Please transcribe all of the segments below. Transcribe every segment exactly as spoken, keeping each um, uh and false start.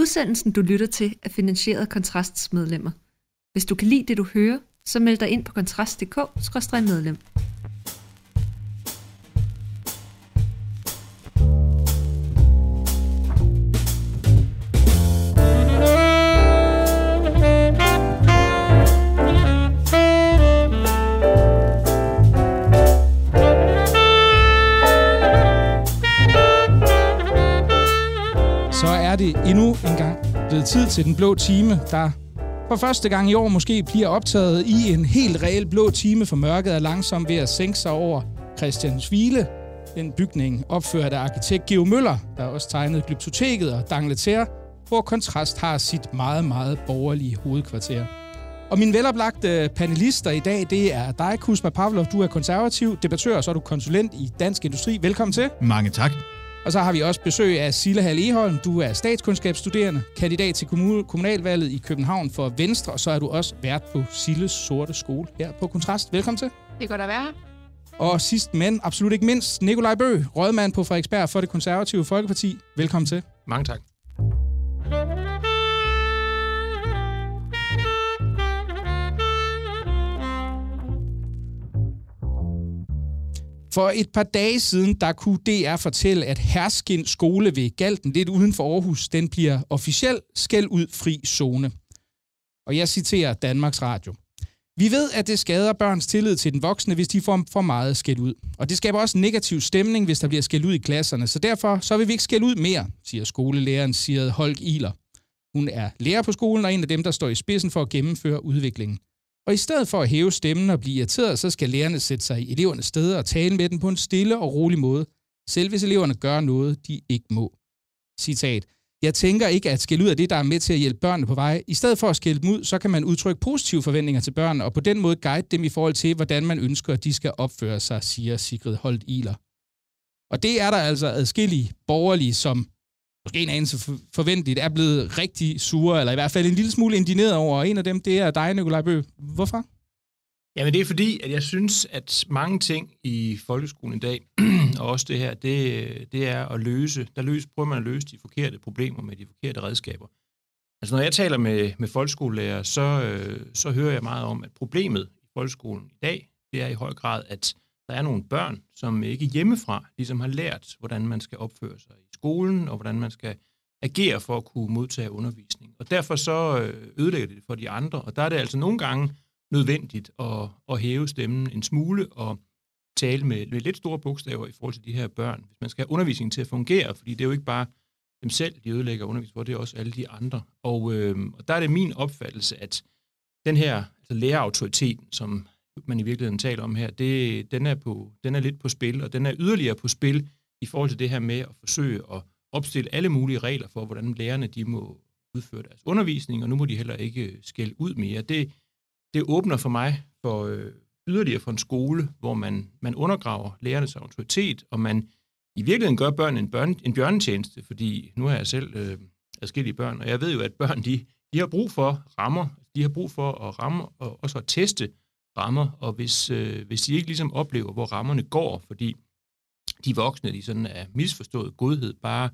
Udsendelsen, du lytter til, er finansieret af Kontrasts medlemmer. Hvis du kan lide det, du hører, så meld dig ind på kontrast punktum d k skråstreg medlem. Det endnu en gang blevet tid til den blå time, der for første gang i år måske bliver optaget i en helt reel blå time, for mørket er langsomt ved at sænke sig over Christiansvile. Den bygning opført af arkitekt Geo Møller, der også tegnede Glyptoteket og Dangleterre, hvor Kontrast har sit meget, meget borgerlige hovedkvarter. Og mine veloplagte panelister i dag, det er dig, Kusma Pavlov. Du er konservativ debattør, og så er du konsulent i Dansk Industri. Velkommen til. Mange tak. Og så har vi også besøg af Sille Hall Egholm. Du er statskundskabsstuderende, kandidat til kommunalvalget i København for Venstre, og så er du også vært på Silles Sorte Skole her på Kontrast. Velkommen til. Det er godt at være her. Og sidst, men absolut ikke mindst, Nikolaj Bø, rådmand på Frederiksberg for Det Konservative Folkeparti. Velkommen til. Mange tak. For et par dage siden, der kunne D R fortælle, at Herskind skole ved Galten, lidt uden for Aarhus, den bliver officielt skæld ud fri zone. Og jeg citerer Danmarks Radio. Vi ved, at det skader børns tillid til den voksne, hvis de får for meget skæld ud. Og det skaber også negativ stemning, hvis der bliver skæld ud i klasserne. Så derfor så vil vi ikke skæld ud mere, siger skolelæreren Sigrid Holk Ihler. Hun er lærer på skolen og en af dem, der står i spidsen for at gennemføre udviklingen. Og i stedet for at hæve stemmen og blive irriteret, så skal lærerne sætte sig i elevernes steder og tale med dem på en stille og rolig måde, selv hvis eleverne gør noget, de ikke må. Citat. Jeg tænker ikke at skælde ud af det, der er med til at hjælpe børnene på vej. I stedet for at skælde dem ud, så kan man udtrykke positive forventninger til børnene, og på den måde guide dem i forhold til, hvordan man ønsker, at de skal opføre sig, siger Sigrid Holk Ihler. Og det er der altså adskillige borgerlige, som måske en anelse forventeligt er blevet rigtig sure, eller i hvert fald en lille smule indigneret over. Og en af dem, det er dig, Nikolaj Bø. Hvorfor? Jamen det er fordi, at jeg synes, at mange ting i folkeskolen i dag, og også det her, det, det er at løse, der løse, prøver man at løse de forkerte problemer med de forkerte redskaber. Altså når jeg taler med, med folkeskolelærer, så, øh, så hører jeg meget om, at problemet i folkeskolen i dag, det er i høj grad, at der er nogle børn, som ikke hjemmefra ligesom har lært, hvordan man skal opføre sig i skolen, og hvordan man skal agere for at kunne modtage undervisning. Og derfor så ødelægger det for de andre, og der er det altså nogle gange nødvendigt at, at hæve stemmen en smule og tale med, med lidt store bogstaver i forhold til de her børn, hvis man skal have undervisningen til at fungere, fordi det er jo ikke bare dem selv, de ødelægger undervisning for, det er også alle de andre. Og, øh, og der er det min opfattelse, at den her altså lærerautoriteten, som man i virkeligheden taler om her, det, den, er på, den er lidt på spil, og den er yderligere på spil i forhold til det her med at forsøge at opstille alle mulige regler for, hvordan lærerne de må udføre deres undervisning, og nu må de heller ikke skælde ud mere. Det, det åbner for mig for øh, yderligere for en skole, hvor man, man undergraver lærernes autoritet, og man i virkeligheden gør børn en, børn, en bjørnetjeneste, fordi nu har jeg selv øh, adskillige børn, og jeg ved jo, at børn de, de har brug for rammer, de har brug for at ramme og også at teste rammer, og hvis, øh, hvis de ikke ligesom oplever, hvor rammerne går, fordi de voksne, de sådan er misforstået godhed, bare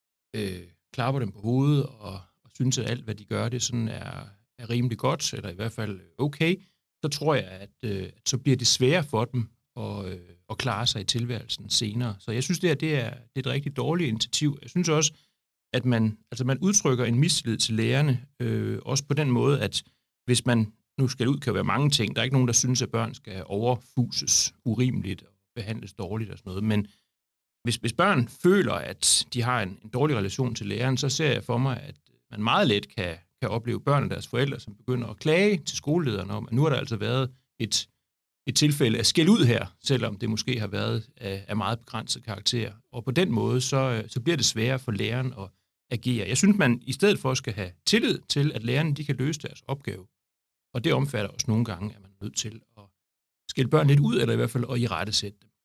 øh, klapper dem på hovedet og, og synes, at alt, hvad de gør, det sådan er, er rimelig godt, eller i hvert fald okay, så tror jeg, at, øh, at så bliver det sværere for dem at, øh, at klare sig i tilværelsen senere. Så jeg synes, det, her, det, er, det er et rigtig dårligt initiativ. Jeg synes også, at man, altså man udtrykker en mistillid til lærerne, øh, også på den måde, at hvis man nu skal ud, kan være mange ting. Der er ikke nogen, der synes, at børn skal overfuses urimeligt og behandles dårligt og sådan noget. Men hvis, hvis børn føler, at de har en, en dårlig relation til læreren, så ser jeg for mig, at man meget let kan, kan opleve børn og deres forældre, som begynder at klage til skolelederne om, at nu har der altså været et, et tilfælde af skæld ud her, selvom det måske har været af, af meget begrænset karakter. Og på den måde, så, så bliver det sværere for læreren at agere. Jeg synes, man i stedet for skal have tillid til, at lærerne de kan løse deres opgave. Og det omfatter også nogle gange, at man er nødt til at skælde børn lidt ud, eller i hvert fald at irettesætte dem.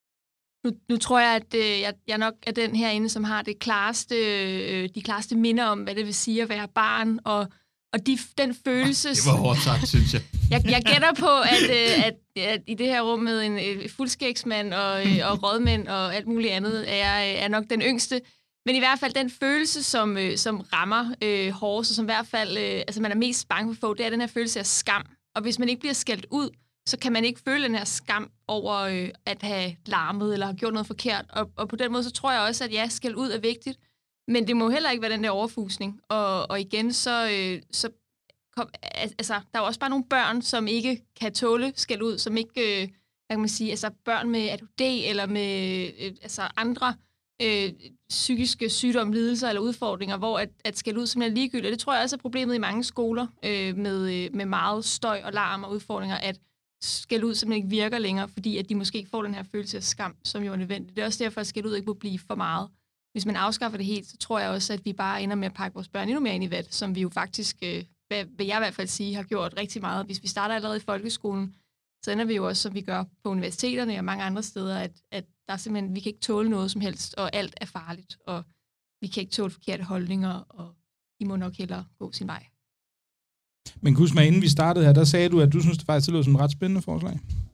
Nu, nu tror jeg, at øh, jeg, jeg nok er den herinde, som har det klareste, øh, de klareste minder om, hvad det vil sige at være barn, og, og de, den følelse... Det var hårdt sagt, synes jeg. jeg. Jeg gætter på, at, øh, at, at i det her rum med en øh, fuldskægsmand og, øh, og rådmænd og alt muligt andet, er jeg er nok den yngste. men i hvert fald den følelse, som, øh, som rammer øh, hårdest, og som i hvert fald øh, altså man er mest bange for at få, det er den her følelse af skam. Og hvis man ikke bliver skældt ud, så kan man ikke føle den her skam over øh, at have larmet eller have gjort noget forkert. Og, og på den måde, så tror jeg også, at ja, skældt ud er vigtigt, men det må heller ikke være den der overfusning. Og, og igen, så, øh, så kom, altså, der er jo også bare nogle børn, som ikke kan tåle skældt ud, som ikke, øh, hvad kan man sige, altså børn med A D H D eller med øh, altså andre øh, psykiske sygdomme, lidelser eller udfordringer, hvor at, at skældt ud simpelthen er ligegyldigt. Det tror jeg også er problemet i mange skoler øh, med, øh, med meget støj og larm og udfordringer, at skældt ud simpelthen ikke virker længere, fordi at de måske ikke får den her følelse af skam, som jo er nødvendigt. Det er også derfor, at skældt ud ikke må blive for meget. Hvis man afskaffer det helt, så tror jeg også, at vi bare ender med at pakke vores børn endnu mere ind i vat, som vi jo faktisk, øh, hvad, vil jeg i hvert fald sige, har gjort rigtig meget. Hvis vi starter allerede i folkeskolen, så ender vi jo også, som vi gør på universiteterne og mange andre steder, at, at der er simpelthen, vi kan ikke tåle noget som helst, og alt er farligt, og vi kan ikke tåle forkerte holdninger, og I må nok hellere gå sin vej. Men Kusma, inden vi startede her, der sagde du, at du synes, det faktisk lød som et ret spændende forslag.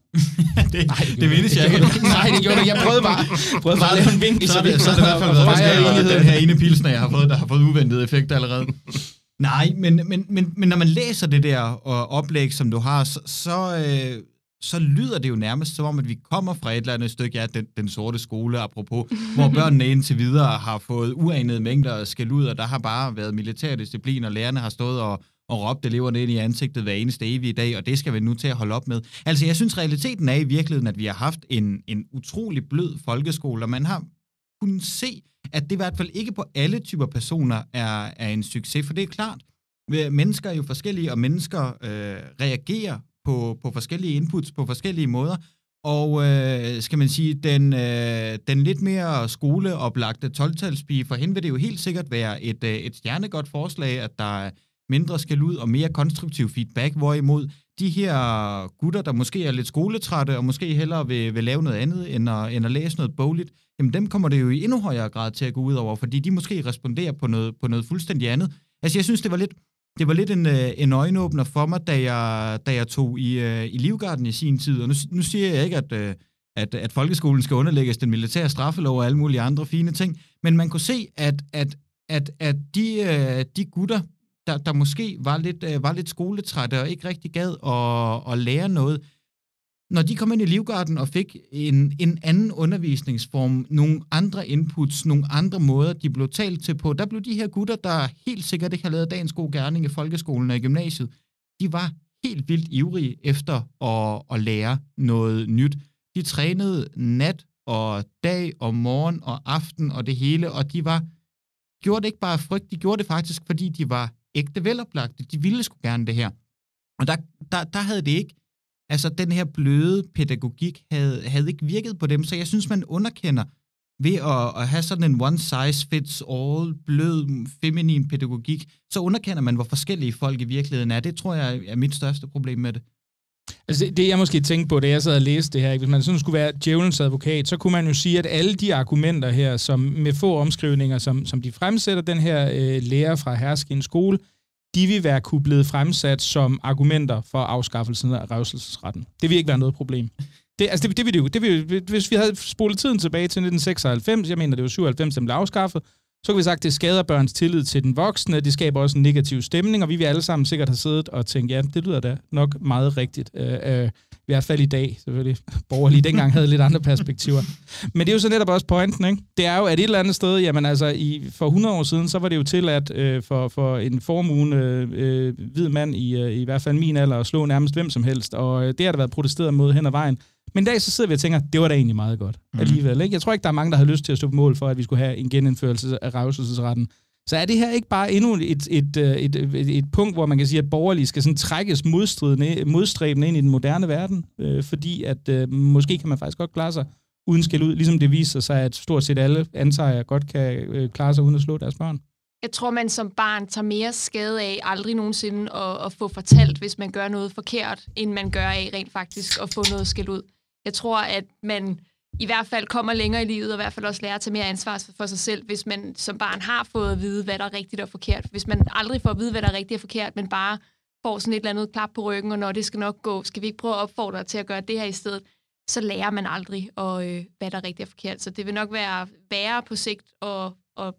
det nej, det, det mindes jeg ikke. Nej, det gjorde det. Jeg prøvede bare, prøvede bare at lave en vinkel. Så er det, så er det i hvert fald været, at den her ene pilsner, jeg har fået, der har fået uventede effekter allerede. Nej, men, men, men, men når man læser det der og oplæg, som du har, så, så, øh, så lyder det jo nærmest som om, at vi kommer fra et eller andet stykke, ja, den, den sorte skole, apropos, hvor børnene indtil videre har fået uanede mængder skæld ud, og der har bare været militærdisciplin, og lærerne har stået og og råbte eleverne ind i ansigtet hver eneste evige dag, og det skal vi nu til at holde op med. Altså, jeg synes, realiteten er i virkeligheden, at vi har haft en, en utrolig blød folkeskole, og man har kunnet se, at det i hvert fald ikke på alle typer personer er, er en succes, for det er klart, mennesker er jo forskellige, og mennesker øh, reagerer på, på forskellige inputs på forskellige måder, og øh, skal man sige, den, øh, den lidt mere skoleoplagte tolv-talspige, for hende vil det jo helt sikkert være et, øh, et stjernegodt forslag, at der er mindre skal ud og mere konstruktiv feedback, hvorimod de her gutter, der måske er lidt skoletrætte og måske hellere vil, vil lave noget andet end at, end at læse noget bogligt, jamen dem kommer det jo i endnu højere grad til at gå ud over, fordi de måske responderer på noget, på noget fuldstændig andet. Altså jeg synes, det var lidt, det var lidt en, en øjenåbner for mig, da jeg, da jeg tog i, i Livgarden i sin tid, og nu, nu siger jeg ikke, at, at, at folkeskolen skal underlægges den militære straffelov og alle mulige andre fine ting, men man kunne se, at, at, at, at de, de gutter, Der, der måske var lidt, øh, var lidt skoletrætte og ikke rigtig gad at, at lære noget. Når de kom ind i Livgarden og fik en, en anden undervisningsform, nogle andre inputs, nogle andre måder, de blev talt til på, der blev de her gutter, der helt sikkert ikke har lavet dagens god gerning i folkeskolen og i gymnasiet, de var helt vildt ivrige efter at, at lære noget nyt. De trænede nat og dag og morgen og aften og det hele, og de var gjorde det ikke bare af frygt, de gjorde det faktisk, fordi de var ægte veloplagte. De ville sgu gerne det her. Og der, der, der havde det ikke, altså den her bløde pædagogik havde, havde ikke virket på dem, så jeg synes, man underkender ved at, at have sådan en one size fits all, blød, feminin pædagogik, så underkender man, hvor forskellige folk i virkeligheden er. Det tror jeg er mit største problem med det. Altså det, det jeg måske tænkte på, da jeg sad og læste det her, ikke? Hvis man sådan skulle være djævelens advokat, så kunne man jo sige, at alle de argumenter her, som med få omskrivninger, som, som de fremsætter den her øh, lærer fra Herskind skole, de vil være kunne blevet fremsat som argumenter for afskaffelsen af revselsesretten. Det vil ikke være noget problem. Det, altså det, det vil det jo, det vil, hvis vi havde spolet tiden tilbage til nitten seksoghalvfems, jeg mener det var syvoghalvfems, den blev afskaffet, så kan vi sagt, at det skader børns tillid til den voksne, det skaber også en negativ stemning, og vi vil alle sammen sikkert have siddet og tænkt, ja, det lyder da nok meget rigtigt. Øh, øh, I hvert fald i dag, selvfølgelig. Borgerlige dengang havde lidt andre perspektiver. Men det er jo så netop også pointen, ikke? Det er jo, at et eller andet sted, jamen altså, i, for hundrede år siden, så var det jo tilladt øh, for, for en formugende øh, hvid mand, i, øh, i hvert fald min alder, at slå nærmest hvem som helst, og øh, det har der været protesteret mod hen ad vejen. Men i dag så sidder vi og tænker, det var da egentlig meget godt alligevel. Ikke? Jeg tror ikke, der er mange, der har lyst til at stå på mål for, at vi skulle have en genindførelse af revselsesretten. Så er det her ikke bare endnu et, et, et, et, et punkt, hvor man kan sige, at borgerlige skal sådan trækkes modstræbende ind i den moderne verden? Øh, fordi at øh, måske kan man faktisk godt klare sig uden skæld ud, ligesom det viser sig, at stort set alle antager godt kan øh, klare sig uden at slå deres børn. Jeg tror, man som barn tager mere skade af aldrig nogensinde at, at få fortalt, hvis man gør noget forkert, end man gør af rent faktisk at få noget skæld ud. Jeg tror, at man i hvert fald kommer længere i livet, og i hvert fald også lærer at tage mere ansvar for sig selv, hvis man som barn har fået at vide, hvad der er rigtigt og forkert. Hvis man aldrig får at vide, hvad der er rigtigt og forkert, men bare får sådan et eller andet klap på ryggen, og når det skal nok gå, skal vi ikke prøve at opfordre til at gøre det her i stedet, så lærer man aldrig, og, øh, hvad der er rigtigt og forkert. Så det vil nok være værre på sigt at, at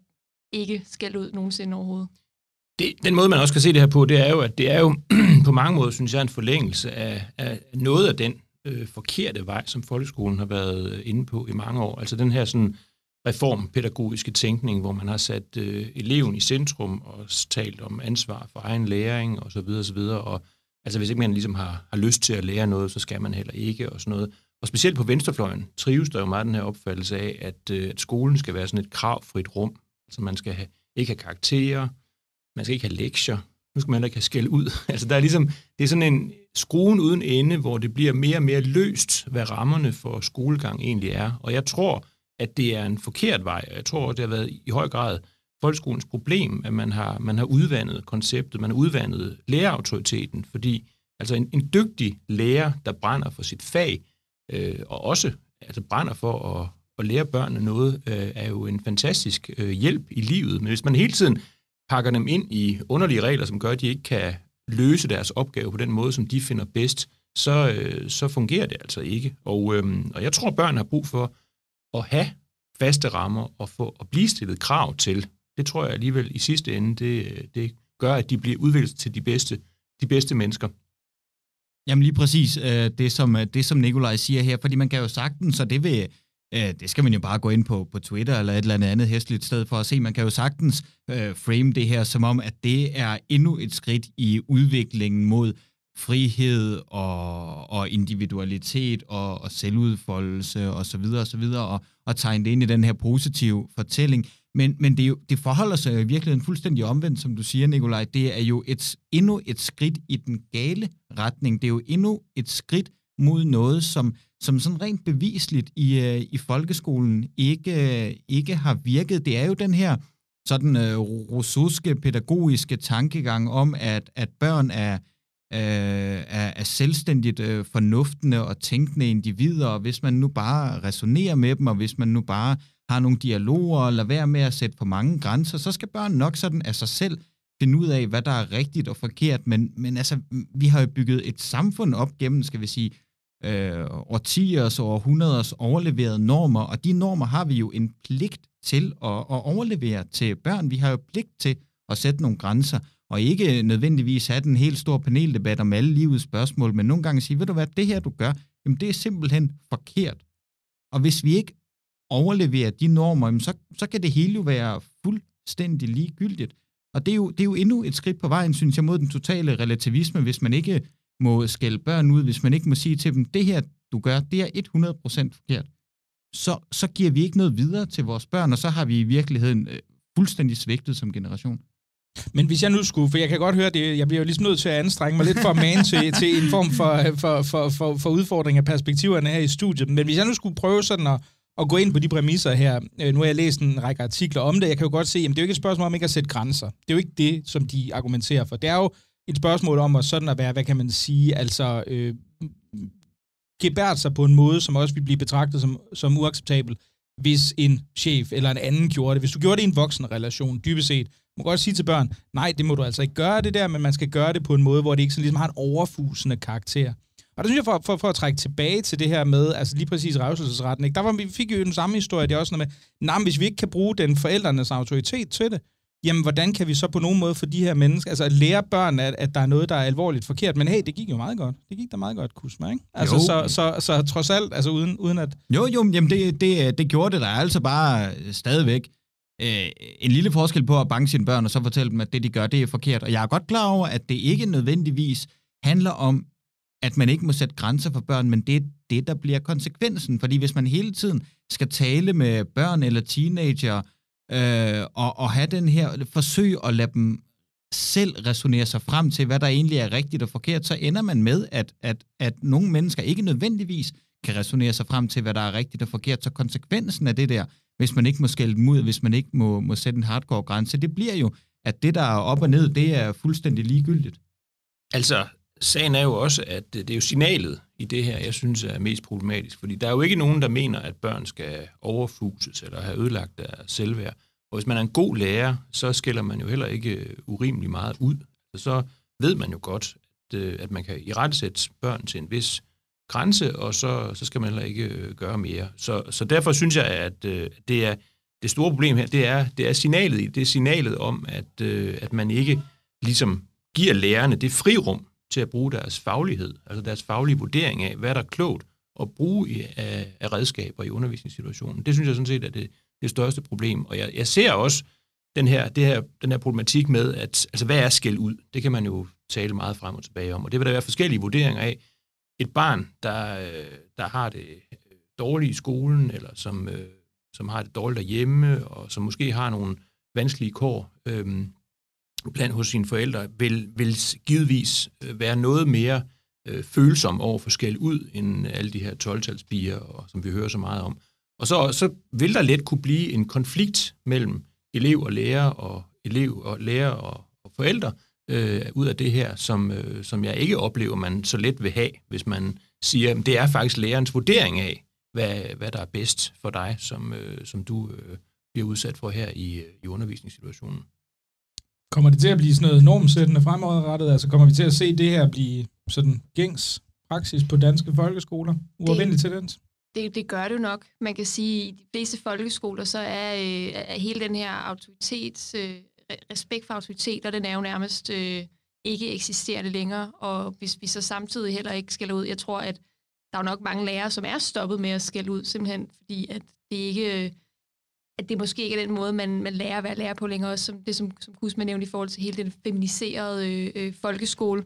ikke skældt ud nogensinde overhovedet. Det, den måde, man også kan se det her på, det er jo, at det er jo på mange måder, synes jeg, en forlængelse af, af noget af den øh, forkerte vej, som folkeskolen har været inde på i mange år. Altså den her sådan reformpædagogiske tænkning, hvor man har sat øh, eleven i centrum og talt om ansvar for egen læring og så videre og så videre. Og altså hvis ikke man ligesom har, har lyst til at lære noget, så skal man heller ikke og sådan noget. Og specielt på venstrefløjen trives der jo meget den her opfattelse af, at, øh, at skolen skal være sådan et kravfrit rum. Altså man skal have, ikke have karakterer, man skal ikke have lektier, nu skal man heller ikke have skæld ud. Altså der er ligesom, det er sådan en skruen uden ende, hvor det bliver mere og mere løst, hvad rammerne for skolegang egentlig er. Og jeg tror, at det er en forkert vej. Jeg tror, det har været i høj grad folkeskolens problem, at man har, man har udvandet konceptet, man har udvandet lærerautoriteten, fordi altså en, en dygtig lærer, der brænder for sit fag, øh, og også altså brænder for at, at lære børnene noget, øh, er jo en fantastisk øh, hjælp i livet. Men hvis man hele tiden pakker dem ind i underlige regler, som gør, at de ikke kan løse deres opgave på den måde, som de finder bedst, så, øh, så fungerer det altså ikke. Og, øh, og jeg tror, børn har brug for at have faste rammer og få at blive stillet krav til. Det tror jeg alligevel i sidste ende, det, det gør, at de bliver udviklet til de bedste, de bedste mennesker. Jamen lige præcis det, som, det, som Nikolaj siger her, fordi man kan jo sagtens, så det vil, det skal man jo bare gå ind på, på Twitter eller et eller andet, andet hæsligt sted for at se, man kan jo sagtens uh, frame det her som om, at det er endnu et skridt i udviklingen mod frihed og, og individualitet og, og selvudfoldelse og så videre og så videre, og, og tegne det ind i den her positive fortælling. Men, men det, er jo, det forholder sig jo i virkeligheden fuldstændig omvendt, som du siger, Nikolaj. Det er jo et, endnu et skridt i den gale retning. Det er jo endnu et skridt mod noget, som, som sådan rent bevisligt i, uh, i folkeskolen ikke, uh, ikke har virket. Det er jo den her sådan uh, rousseauske pædagogiske tankegang om, at, at børn er Er, er selvstændigt øh, fornuftende og tænkende individer, og hvis man nu bare resonerer med dem, og hvis man nu bare har nogle dialoger og lader være med at sætte for mange grænser, så skal børn nok sådan af sig selv finde ud af, hvad der er rigtigt og forkert. Men, men altså, vi har jo bygget et samfund op gennem, skal vi sige, øh, årtiers og århundreders overleverede normer, og de normer har vi jo en pligt til at, at overlevere til børn. Vi har jo pligt til at sætte nogle grænser, og ikke nødvendigvis have den helt store paneldebat om alle livets spørgsmål, men nogle gange sige, ved du hvad, det her du gør, jamen det er simpelthen forkert. Og hvis vi ikke overleverer de normer, jamen så, så kan det hele jo være fuldstændig ligegyldigt. Og det er, jo, det er jo endnu et skridt på vejen, synes jeg, mod den totale relativisme, hvis man ikke må skælde børn ud, hvis man ikke må sige til dem, det her du gør, det er hundrede procent forkert. Så, så giver vi ikke noget videre til vores børn, og så har vi i virkeligheden øh, fuldstændig svigtet som generation. Men hvis jeg nu skulle, for jeg kan godt høre det, jeg bliver jo ligesom nødt til at anstrenge mig lidt for at mane til, til en form for, for, for, for, for udfordring af perspektiverne her i studiet, men hvis jeg nu skulle prøve sådan at, at gå ind på de præmisser her, nu har jeg læst en række artikler om det, jeg kan jo godt se, at det er jo ikke et spørgsmål om ikke at sætte grænser. Det er jo ikke det, som de argumenterer for. Det er jo et spørgsmål om at sådan at være, hvad kan man sige, altså øh, gebært sig på en måde, som også vil blive betragtet som, som uacceptabel, hvis en chef eller en anden gjorde det. Hvis du gjorde det i en voksenrelation, dybest set, man kan godt sige til børn, nej, det må du altså ikke gøre det der, men man skal gøre det på en måde, hvor det ikke sådan ligesom har en overfusende karakter. Og der synes jeg, for, for, for at trække tilbage til det her med, altså lige præcis revselsesretten, ikke? Der var, vi fik jo den samme historie, det er også noget med, nej, hvis vi ikke kan bruge den forældrenes autoritet til det, jamen hvordan kan vi så på nogen måde for de her mennesker, altså at lære børn, at, at der er noget, der er alvorligt forkert, men hey, det gik jo meget godt. Det gik da meget godt, Kusma, ikke? Altså så, så, så, så trods alt, altså uden, uden at... Jo, jo, jamen det, det, det gjorde det, der er altså bare stadigvæk øh, en lille forskel på at banke sine børn, og så fortælle dem, at det de gør, det er forkert. Og jeg er godt klar over, at det ikke nødvendigvis handler om, at man ikke må sætte grænser for børn, men det er det, der bliver konsekvensen. Fordi hvis man hele tiden skal tale med børn eller teenager, øh, og, og have den her forsøg at lade dem selv resonere sig frem til, hvad der egentlig er rigtigt og forkert, så ender man med, at, at, at nogle mennesker ikke nødvendigvis kan resonere sig frem til, hvad der er rigtigt og forkert. Så konsekvensen af det der, hvis man ikke må skælde dem ud, hvis man ikke må, må sætte en hardcore grænse, det bliver jo, at det, der er op og ned, det er fuldstændig ligegyldigt. Altså, sagen er jo også, at det er jo signalet i det her, jeg synes er mest problematisk, fordi der er jo ikke nogen, der mener, at børn skal overfuses eller have ødelagt deres selvværd. Og hvis man er en god lærer, så skælder man jo heller ikke urimelig meget ud. Så ved man jo godt, at, at man kan irettesætte børn til en vis grænse, og så, så skal man heller ikke gøre mere. Så, så derfor synes jeg, at det er, det store problem her, det er, det er signalet i, det er signalet om, at, øh, at man ikke ligesom giver lærerne det frirum til at bruge deres faglighed, altså deres faglige vurdering af, hvad der er klogt at bruge i, af, af redskaber i undervisningssituationen. Det synes jeg sådan set er det, det største problem. Og jeg, jeg ser også den her, det her, den her problematik med, at altså, hvad er skæld ud? Det kan man jo tale meget frem og tilbage om, og det vil der være forskellige vurderinger af. Et barn, der, der har det dårligt i skolen, eller som, som har det dårligt derhjemme, og som måske har nogle vanskelige kår øhm, blandt hos sine forældre, vil, vil givetvis være noget mere øh, følsom over for skæld ud, end alle de her tolv-talspiger, og, som vi hører så meget om. Og så, så vil der let kunne blive en konflikt mellem elev og lærer, og elev og lærer og, og forældre, øh, ud af det her, som, øh, som jeg ikke oplever, man så let vil have, hvis man siger, at det er faktisk lærerens vurdering af, hvad, hvad der er bedst for dig, som, øh, som du øh, bliver udsat for her i, i undervisningssituationen. Kommer det til at blive sådan noget normsættende fremadrettet? Altså kommer vi til at se det her blive sådan gængs praksis på danske folkeskoler? Uafvendelig tendens? Det, det gør det jo nok. Man kan sige, at i de fleste folkeskoler, så er, øh, er hele den her autoritet, øh, respekt for autoriteter, den er jo nærmest øh, ikke eksisterende længere. Og hvis vi så samtidig heller ikke skælder ud, jeg tror, at der er jo nok mange lærere, som er stoppet med at skælde ud, simpelthen fordi at det ikke... Øh, at det måske ikke er den måde, man, man lærer at være lærer på længere, også som det, som, som Kusma nævnte i forhold til hele den feminiserede øh, øh, folkeskole.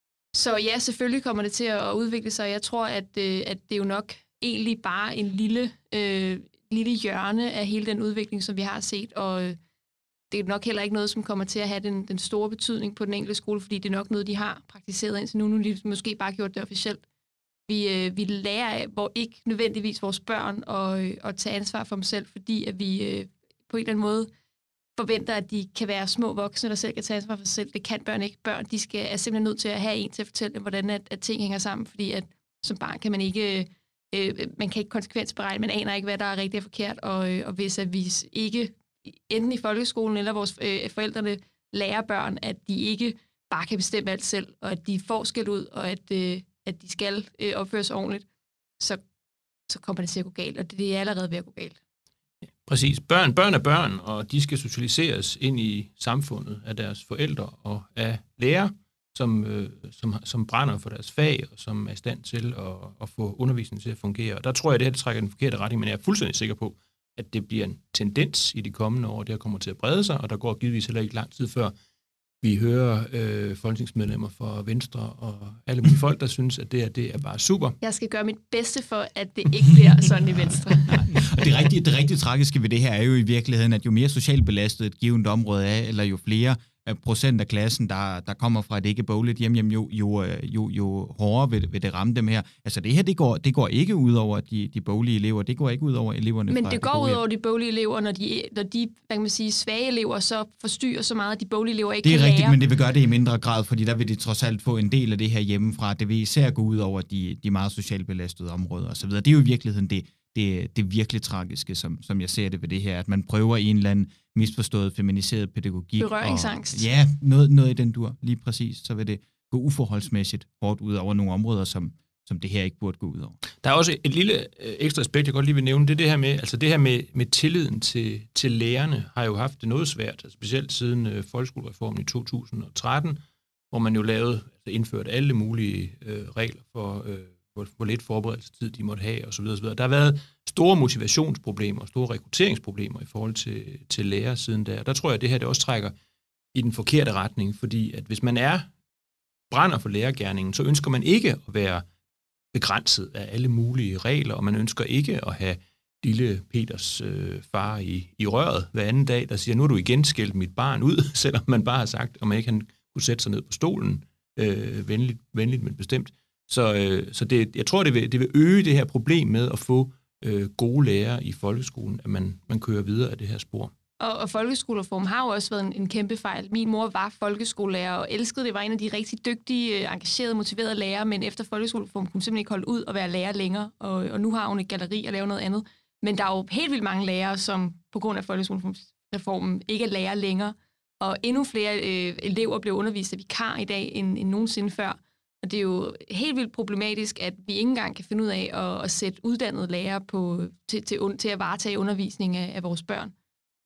Så ja, selvfølgelig kommer det til at udvikle sig. Jeg tror, at, øh, at det er jo nok egentlig bare en lille, øh, lille hjørne af hele den udvikling, som vi har set, og øh, det er nok heller ikke noget, som kommer til at have den, den store betydning på den enkelte skole, fordi det er nok noget, de har praktiseret indtil nu. Nu har de måske bare gjort det officielt. Vi, øh, vi lærer af, hvor ikke nødvendigvis vores børn at, øh, at tage ansvar for dem selv, fordi at vi øh, på en eller anden måde forventer, at de kan være små voksne, der selv kan tage ansvar for sig selv. Det kan børn ikke. Børn de skal, er simpelthen nødt til at have en til at fortælle dem, hvordan at, at ting hænger sammen, fordi at som barn kan man ikke, øh, man kan ikke konsekvensberegne, man aner ikke, hvad der er rigtigt og forkert, og, øh, og hvis at vi ikke, enten i folkeskolen eller vores øh, forældrene, lærer børn, at de ikke bare kan bestemme alt selv, og at de får skæld ud, og at øh, at de skal øh, opføre sig ordentligt, så, så kommer det til at gå galt, og det, det er allerede ved at gå galt. Præcis. Børn, børn er børn, og de skal socialiseres ind i samfundet af deres forældre og af lærere, som, øh, som, som brænder for deres fag, og som er i stand til at, at få undervisningen til at fungere. Og der tror jeg, at det her det trækker den forkerte retning, men jeg er fuldstændig sikker på, at det bliver en tendens i de kommende år, det her kommer til at brede sig, og der går givetvis heller ikke lang tid før, vi hører øh, folketingsmedlemmer fra Venstre og alle mulige folk, der synes, at det her det er bare super. Jeg skal gøre mit bedste for, at det ikke bliver sådan i Venstre. Og det rigtig, det rigtig tragiske ved det her er jo i virkeligheden, at jo mere socialt belastet et givet område er, eller jo flere procent af klassen, der, der kommer fra et ikke-bogligt hjem, jo, jo, jo, jo hårdere vil, vil det ramme dem her. Altså det her, det går, det går ikke ud over de, de boglige elever, det går ikke ud over eleverne. Men fra det går ud over de boglige elever, når de, når de hvad kan man sige, svage elever så forstyrrer så meget, at de boglige elever ikke kan lære. Det er rigtigt, lære. men det vil gøre det i mindre grad, fordi der vil de trods alt få en del af det her hjemmefra. Det vil især gå ud over de, de meget socialt belastede områder osv. Det er jo i virkeligheden det, det, det virkelig tragiske, som, som jeg ser det ved det her, at man prøver i en eller anden misforstået, feminiseret pædagogik. Berøringsangst. Og, ja, noget, noget i den dur, lige præcis. Så vil det gå uforholdsmæssigt hårdt ud over nogle områder, som, som det her ikke burde gå ud over. Der er også et lille øh, ekstra aspekt, jeg godt lige vil nævne, det er det her med, altså det her med, med tilliden til, til lærerne, har jo haft det noget svært, altså specielt siden øh, folkeskolereformen i to tusind og tretten, hvor man jo lavede, altså indførte alle mulige øh, regler for, øh, hvor, hvor lidt forberedelsestid de måtte have, osv. osv. Der har været store motivationsproblemer, store rekrutteringsproblemer i forhold til, til lærer siden der. Der tror jeg, at det her det også trækker i den forkerte retning, fordi at hvis man er brænder for lærergerningen, så ønsker man ikke at være begrænset af alle mulige regler, og man ønsker ikke at have lille Peters øh, far i, i røret hver anden dag, der siger, nu har du igen skældt mit barn ud, selvom man bare har sagt, at man ikke kan kunne sætte sig ned på stolen, øh, venligt, venligt, men bestemt. Så, øh, så det, jeg tror, det vil, det vil øge det her problem med at få øh, gode lærere i folkeskolen, at man, man kører videre af det her spor. Og, og folkeskolereformen har jo også været en, en kæmpe fejl. Min mor var folkeskolelærer og elskede det, var en af de rigtig dygtige, engagerede, motiverede lærere, men efter folkeskolereformen kunne hun simpelthen ikke holde ud og være lærer længere, og, og nu har hun et galleri og laver noget andet. Men der er jo helt vildt mange lærere, som på grund af folkeskolereformen ikke er lærer længere, og endnu flere øh, elever bliver undervist af vikar i dag end, end nogensinde før. Og det er jo helt vildt problematisk, at vi ikke engang kan finde ud af at, at sætte uddannede lærere på, til, til, til at varetage undervisning af, af vores børn.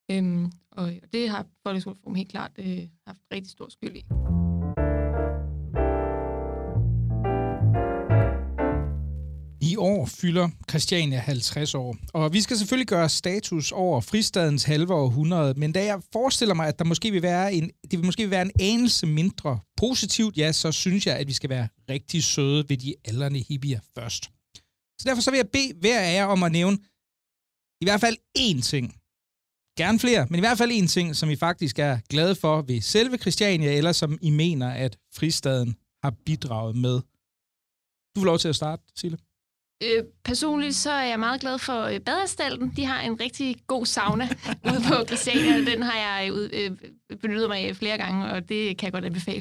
Øhm, og det har Folkeskoleforum helt klart øh, haft rigtig stor skyld i. I år fylder Christiania halvtreds år, og vi skal selvfølgelig gøre status over fristadens halve århundrede, men da jeg forestiller mig, at der måske vil være en, det vil måske vil være en anelse mindre positivt, ja, så synes jeg, at vi skal være rigtig søde ved de aldrende hippier først. Så derfor så vil jeg bede hver af jer om at nævne i hvert fald én ting. Gerne flere, men i hvert fald én ting, som I faktisk er glade for ved selve Christiania, eller som I mener, at fristaden har bidraget med. Du får lov til at starte, Sille. Øh, personligt så er jeg meget glad for øh, Badeanstalten. De har en rigtig god sauna ude på Christiania. Den har jeg øh, benyttet mig af flere gange, og det kan jeg godt anbefale.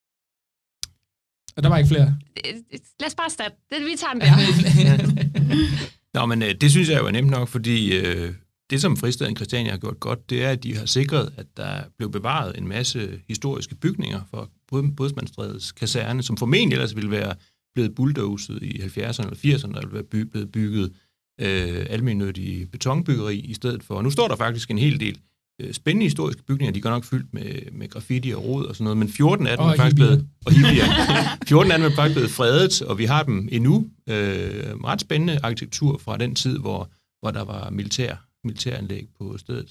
Og der var ikke flere? Øh, lad os bare starte. Det, vi tager den der. Nå, men øh, det synes jeg jo er nemt nok, fordi øh, det, som fristaden Christiania har gjort godt, det er, at de har sikret, at der blev bevaret en masse historiske bygninger for Bådsmandsstrædets kaserne, som formentlig ellers ville være blevet bulldozet i halvfjerdserne eller firserne, der ville være blevet bygget øh, almennyttige betonbyggeri i stedet for. Og nu står der faktisk en hel del øh, spændende historiske bygninger, de er godt nok fyldt med, med graffiti og rod og sådan noget, men fjorten af dem og er faktisk blevet, og fjorten af dem er faktisk blevet fredet, og vi har dem endnu. Øh, ret spændende arkitektur fra den tid, hvor, hvor der var militær, militæranlæg på stedet.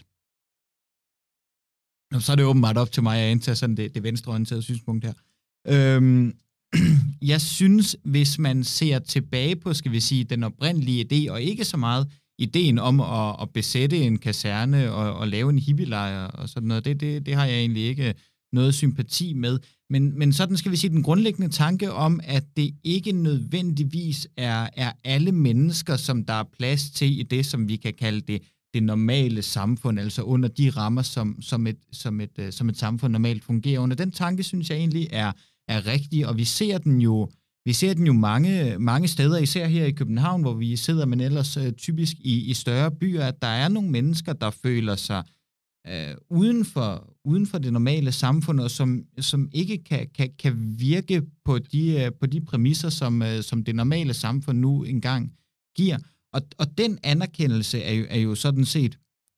Så er det åbenbart op til mig at indtage sådan det, det venstreorienterede synspunkt her. Øhm, jeg synes, hvis man ser tilbage på, skal vi sige, den oprindelige idé, og ikke så meget ideen om at, at besætte en kaserne og, og lave en hippielejr og sådan noget, det, det, det har jeg egentlig ikke noget sympati med. Men, men sådan skal vi sige, den grundlæggende tanke om, at det ikke nødvendigvis er, er alle mennesker, som der er plads til i det, som vi kan kalde det, det normale samfund, altså under de rammer, som, som, et, som, et, som et samfund normalt fungerer under. Den tanke, synes jeg egentlig er er rigtig, og vi ser den jo, vi ser den jo mange, mange steder, især her i København, hvor vi sidder, men ellers uh, typisk i, i større byer, at der er nogle mennesker, der føler sig uh, uden, for, uden for det normale samfund, og som, som ikke kan, kan, kan virke på de, uh, på de præmisser, som, uh, som det normale samfund nu engang giver. Og, og den anerkendelse er jo, er jo sådan set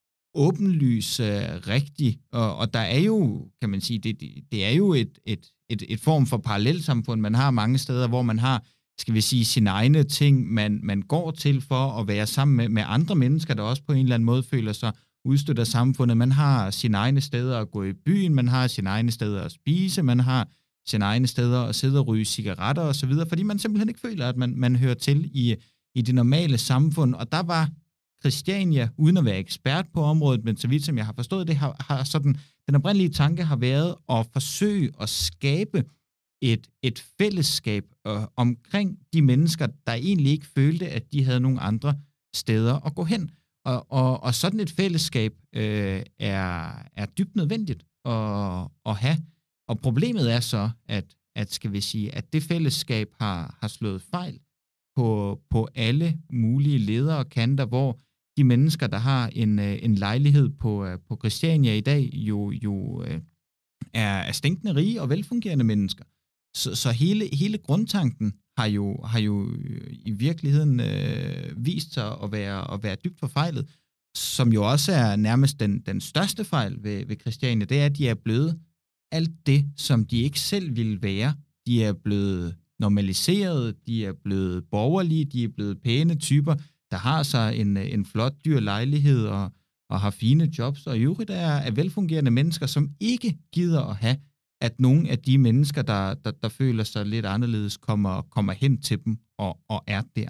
åbenlys uh, rigtig, og, og der er jo, kan man sige, det, det, det er jo et, et Et, et form for parallelsamfund, man har mange steder, hvor man har, skal vi sige, sine egne ting, man, man går til for at være sammen med, med andre mennesker, der også på en eller anden måde føler sig udstødt af samfundet. Man har sine egne steder at gå i byen, man har sine egne steder at spise, man har sine egne steder at sidde og ryge cigaretter osv., fordi man simpelthen ikke føler, at man, man hører til i, i det normale samfund. Og der var Christiania, uden at være ekspert på området, men så vidt som jeg har forstået det, har, har sådan, den oprindelige tanke har været at forsøge at skabe et, et fællesskab øh, omkring de mennesker, der egentlig ikke følte, at de havde nogle andre steder at gå hen. Og, og, og sådan et fællesskab øh, er, er dybt nødvendigt at, at have. Og problemet er så, at, at, skal vi sige, at det fællesskab har, har slået fejl på, på alle mulige ledere og kanter, hvor de mennesker, der har en, en lejlighed på, på Christiania i dag, jo, jo er, er stinkende rige og velfungerende mennesker. Så, så hele, hele grundtanken har jo, har jo i virkeligheden øh, vist sig at være, at være dybt forfejlet, som jo også er nærmest den, den største fejl ved, ved Christiania, det er, at de er blevet alt det, som de ikke selv ville være. De er blevet normaliseret, de er blevet borgerlige, de er blevet pæne typer, der har så en, en flot, dyr lejlighed og, og har fine jobs, og i øvrigt er, er velfungerende mennesker, som ikke gider at have, at nogle af de mennesker, der, der, der føler sig lidt anderledes, kommer, kommer hen til dem og, og er der.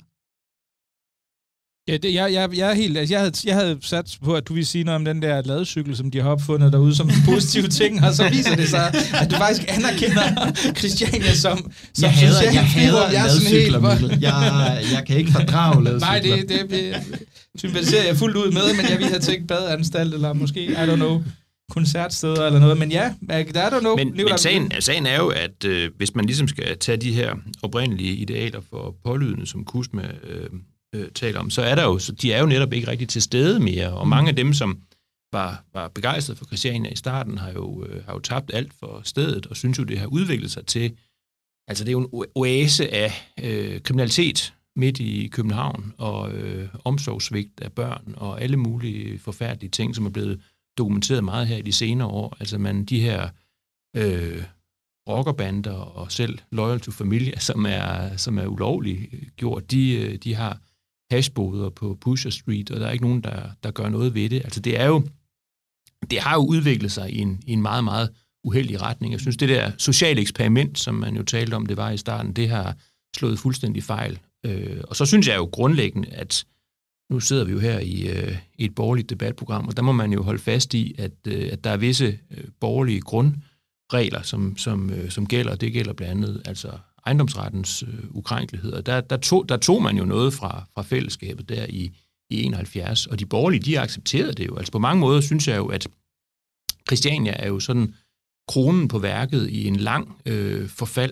Ja, det, jeg, jeg, jeg, er helt, altså jeg, havde, jeg havde sat på, at du ville sige noget om den der ladecykel, som de har opfundet derude som positive ting, og så viser det sig, at du faktisk anerkender Christiania som, som jeg hader, social jeg hader jeg ladcykler, helt, jeg, jeg kan ikke fordrage ladcykler. Nej, det, det, det sympatiserer jeg fuldt ud med, men jeg ville have tænkt badeanstalt, eller måske, I don't know, koncertsteder eller noget, men ja, der er der noget. Men, men sagen, sagen er jo, at øh, hvis man ligesom skal tage de her oprindelige idealer for pålydende, som Kusma øh, øh, taler om, så er der jo, så de er jo netop ikke rigtig til stede mere, og mange af dem, som var, var begejstrede for Christiania i starten, har jo, øh, har jo tabt alt for stedet, og synes jo, det har udviklet sig til, altså det er jo en oase af øh, kriminalitet midt i København, og øh, omsorgssvigt af børn, og alle mulige forfærdelige ting, som er blevet dokumenteret meget her i de senere år. Altså man, de her øh, rockerbander og selv Loyal to Familia, som er, som er ulovligt gjort, de, de har hashboder på Pusher Street, og der er ikke nogen, der, der gør noget ved det. Altså det er jo, det har jo udviklet sig i en, i en meget, meget uheldig retning. Jeg synes, det der sociale eksperiment, som man jo talte om, det var i starten, det har slået fuldstændig fejl. Øh, og så synes jeg jo grundlæggende, at nu sidder vi jo her i, øh, i et borgerligt debatprogram, og der må man jo holde fast i, at, øh, at der er visse øh, borgerlige grundregler, som, som, øh, som gælder. Det gælder blandt andet altså ejendomsrettens øh, ukrænkelighed. Og der, der, tog, der tog man jo noget fra, fra fællesskabet der i, i enoghalvfjerds, og de borgerlige, de accepterede det jo. Altså på mange måder synes jeg jo, at Christiania er jo sådan kronen på værket i en lang øh,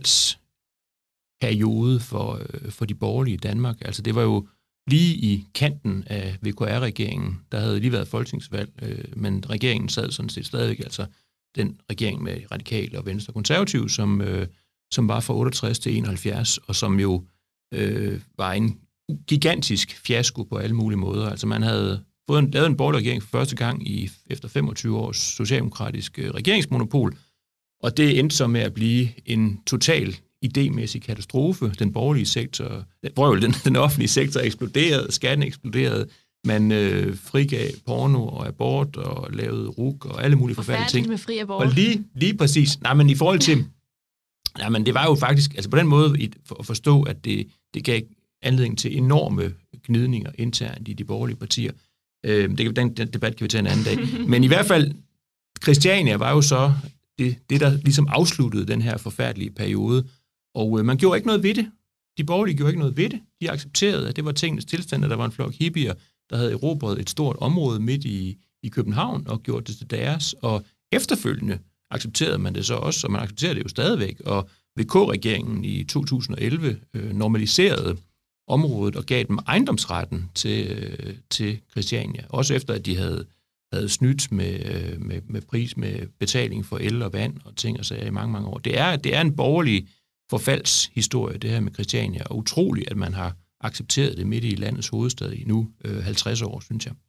forfaldsperiode for, øh, for de borgerlige i Danmark. Altså det var jo lige i kanten af V K R-regeringen, der havde lige været folketingsvalg, øh, men regeringen sad sådan set stadigvæk, altså den regering med Radikale og Venstre og Konservative, som, øh, som var fra otteogtres til enoghalvfjerds, og som jo øh, var en gigantisk fiasko på alle mulige måder. Altså man havde fået en, lavet en borgerlig regering for første gang i, efter femogtyve års socialdemokratisk øh, regeringsmonopol, og det endte så med at blive en total idémæssig katastrofe. Den borgerlige sektor, hvor den, den offentlige sektor eksploderede, skatten eksploderede, man øh, frigav porno og abort og lavede rug og alle mulige forfærdelige ting. Med fri abort. Og lige, lige præcis, nej, men i forhold til, nej, men det var jo faktisk, altså på den måde for at forstå, at det, det gav anledning til enorme gnidninger internt i de borgerlige partier. Øh, det, den, den debat kan vi tage en anden dag. Men i hvert fald, Christiania var jo så det, det der ligesom afsluttede den her forfærdelige periode, og øh, man gjorde ikke noget ved det. De borgerlige gjorde ikke noget ved det. De accepterede, at det var tingenes tilstand, at der var en flok hippier, der havde erobret et stort område midt i, i København og gjort det til deres, og efterfølgende accepterede man det så også, og man accepterede det jo stadigvæk, og V K-regeringen i to tusind og elleve øh, normaliserede området og gav dem ejendomsretten til, øh, til Christiania, også efter at de havde, havde snydt med, øh, med, med pris, med betaling for el og vand og ting og sager i mange, mange år. Det er, det er en borgerlig forfaldshistorie, det her med Christiania, og utroligt, at man har accepteret det midt i landets hovedstad i nu øh, halvtreds år, synes jeg.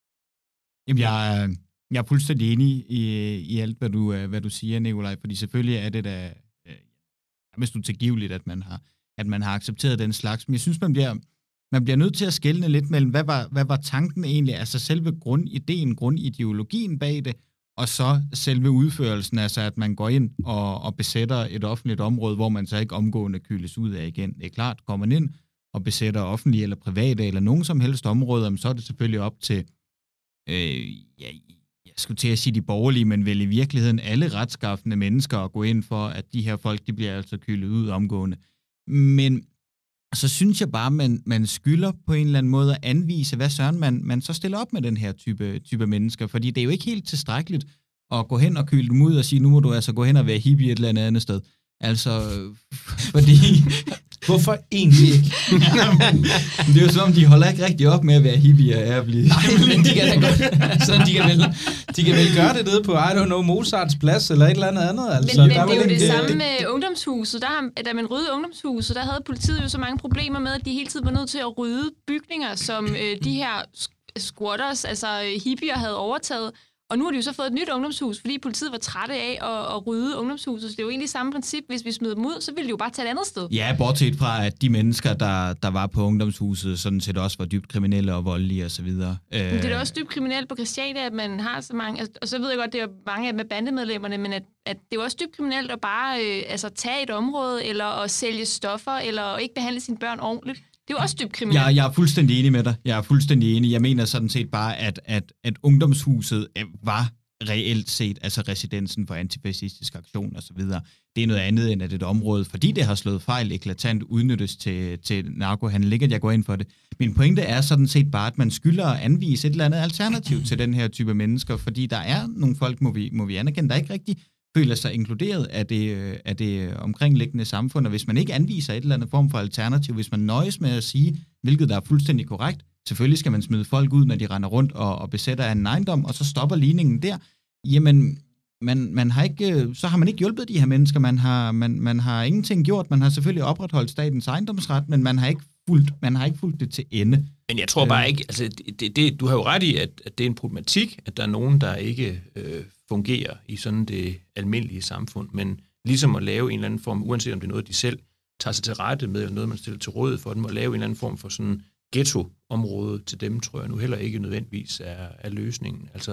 Jamen, jeg, er, jeg er fuldstændig enig i, i alt, hvad du, hvad du siger, Nikolaj, fordi selvfølgelig er det da øh, mest utilgiveligt, at man har at man har accepteret den slags. Men jeg synes, man bliver, man bliver nødt til at skelne lidt mellem, hvad var, hvad var tanken egentlig, altså selve grundideen, grundideologien bag det, og så selve udførelsen, altså at man går ind og, og besætter et offentligt område, hvor man så ikke omgående køles ud af igen. Det er klart, går man ind og besætter offentlige eller private eller nogen som helst områder, så er det selvfølgelig op til, øh, ja, jeg skulle til at sige de borgerlige, men vel i virkeligheden alle retskaffende mennesker at gå ind for, at de her folk, de bliver altså kølet ud omgående. Men så synes jeg bare, at man, man skylder på en eller anden måde at anvise, hvad søren man, man så stiller op med den her type, type mennesker. Fordi det er jo ikke helt tilstrækkeligt at gå hen og kyle dem ud og sige, nu må du altså gå hen og være hippie et eller andet andet sted. Altså, fordi... Hvorfor egentlig ikke? Det er jo som om, de holder ikke rigtig op med at være hippie og ærgerlige. Nej, men de kan da godt, altså, de kan vel, de kan vel gøre det nede på, I don't know, Mozarts plads eller et eller andet andet. Altså. Men, men der det er jo det, det samme med ungdomshuset. Der, da man ryddede ungdomshuset, der havde politiet jo så mange problemer med, at de hele tiden var nødt til at rydde bygninger, som øh, de her squatters, altså hippier, havde overtaget. Og nu har de jo så fået et nyt ungdomshus, fordi politiet var trætte af at, at rydde ungdomshuset. Så det er jo egentlig samme princip. Hvis vi smider dem ud, så ville de jo bare tage et andet sted. Ja, bortset fra, at de mennesker, der, der var på ungdomshuset, sådan set også var dybt kriminelle og voldelige osv. Men det er da også dybt kriminelt på Christiania, at man har så mange... Altså, og så ved jeg godt, det er mange af med bandemedlemmerne, men at, at det er jo også dybt kriminelt at bare øh, altså, tage et område, eller at sælge stoffer, eller at ikke behandle sine børn ordentligt. Det er jo også dybt kriminelt. Jeg, jeg er fuldstændig enig med dig. Jeg er fuldstændig enig. Jeg mener sådan set bare, at, at, at ungdomshuset var reelt set, altså residensen for antifascistisk aktion og så videre. Det er noget andet end at et område, fordi det har slået fejl eklatant, udnyttes til, til narkohandel. Ikke at jeg går ind for det. Min pointe er sådan set bare, at man skylder at anvise et eller andet alternativ til den her type mennesker, fordi der er nogle folk, må vi, må vi anerkende, der ikke rigtig føler sig inkluderet af det, af det omkringliggende samfund, og hvis man ikke anviser et eller andet form for alternativ, hvis man nøjes med at sige, hvilket der er fuldstændig korrekt, selvfølgelig skal man smide folk ud, når de render rundt og, og besætter en ejendom, og så stopper ligningen der, jamen, man, man har ikke, så har man ikke hjulpet de her mennesker, man har, man, man har ingenting gjort, man har selvfølgelig opretholdt statens ejendomsret, men man har ikke fulgt, man har ikke fulgt det til ende. Men jeg tror bare ikke, altså det, det, du har jo ret i, at, at det er en problematik, at der er nogen, der ikke øh, fungerer i sådan det almindelige samfund, men ligesom at lave en eller anden form, uanset om det er noget, de selv tager sig til rette med, eller noget, man stiller til råd for dem, at lave en eller anden form for sådan ghetto-område til dem, tror jeg nu heller ikke nødvendigvis er, er løsningen. Altså,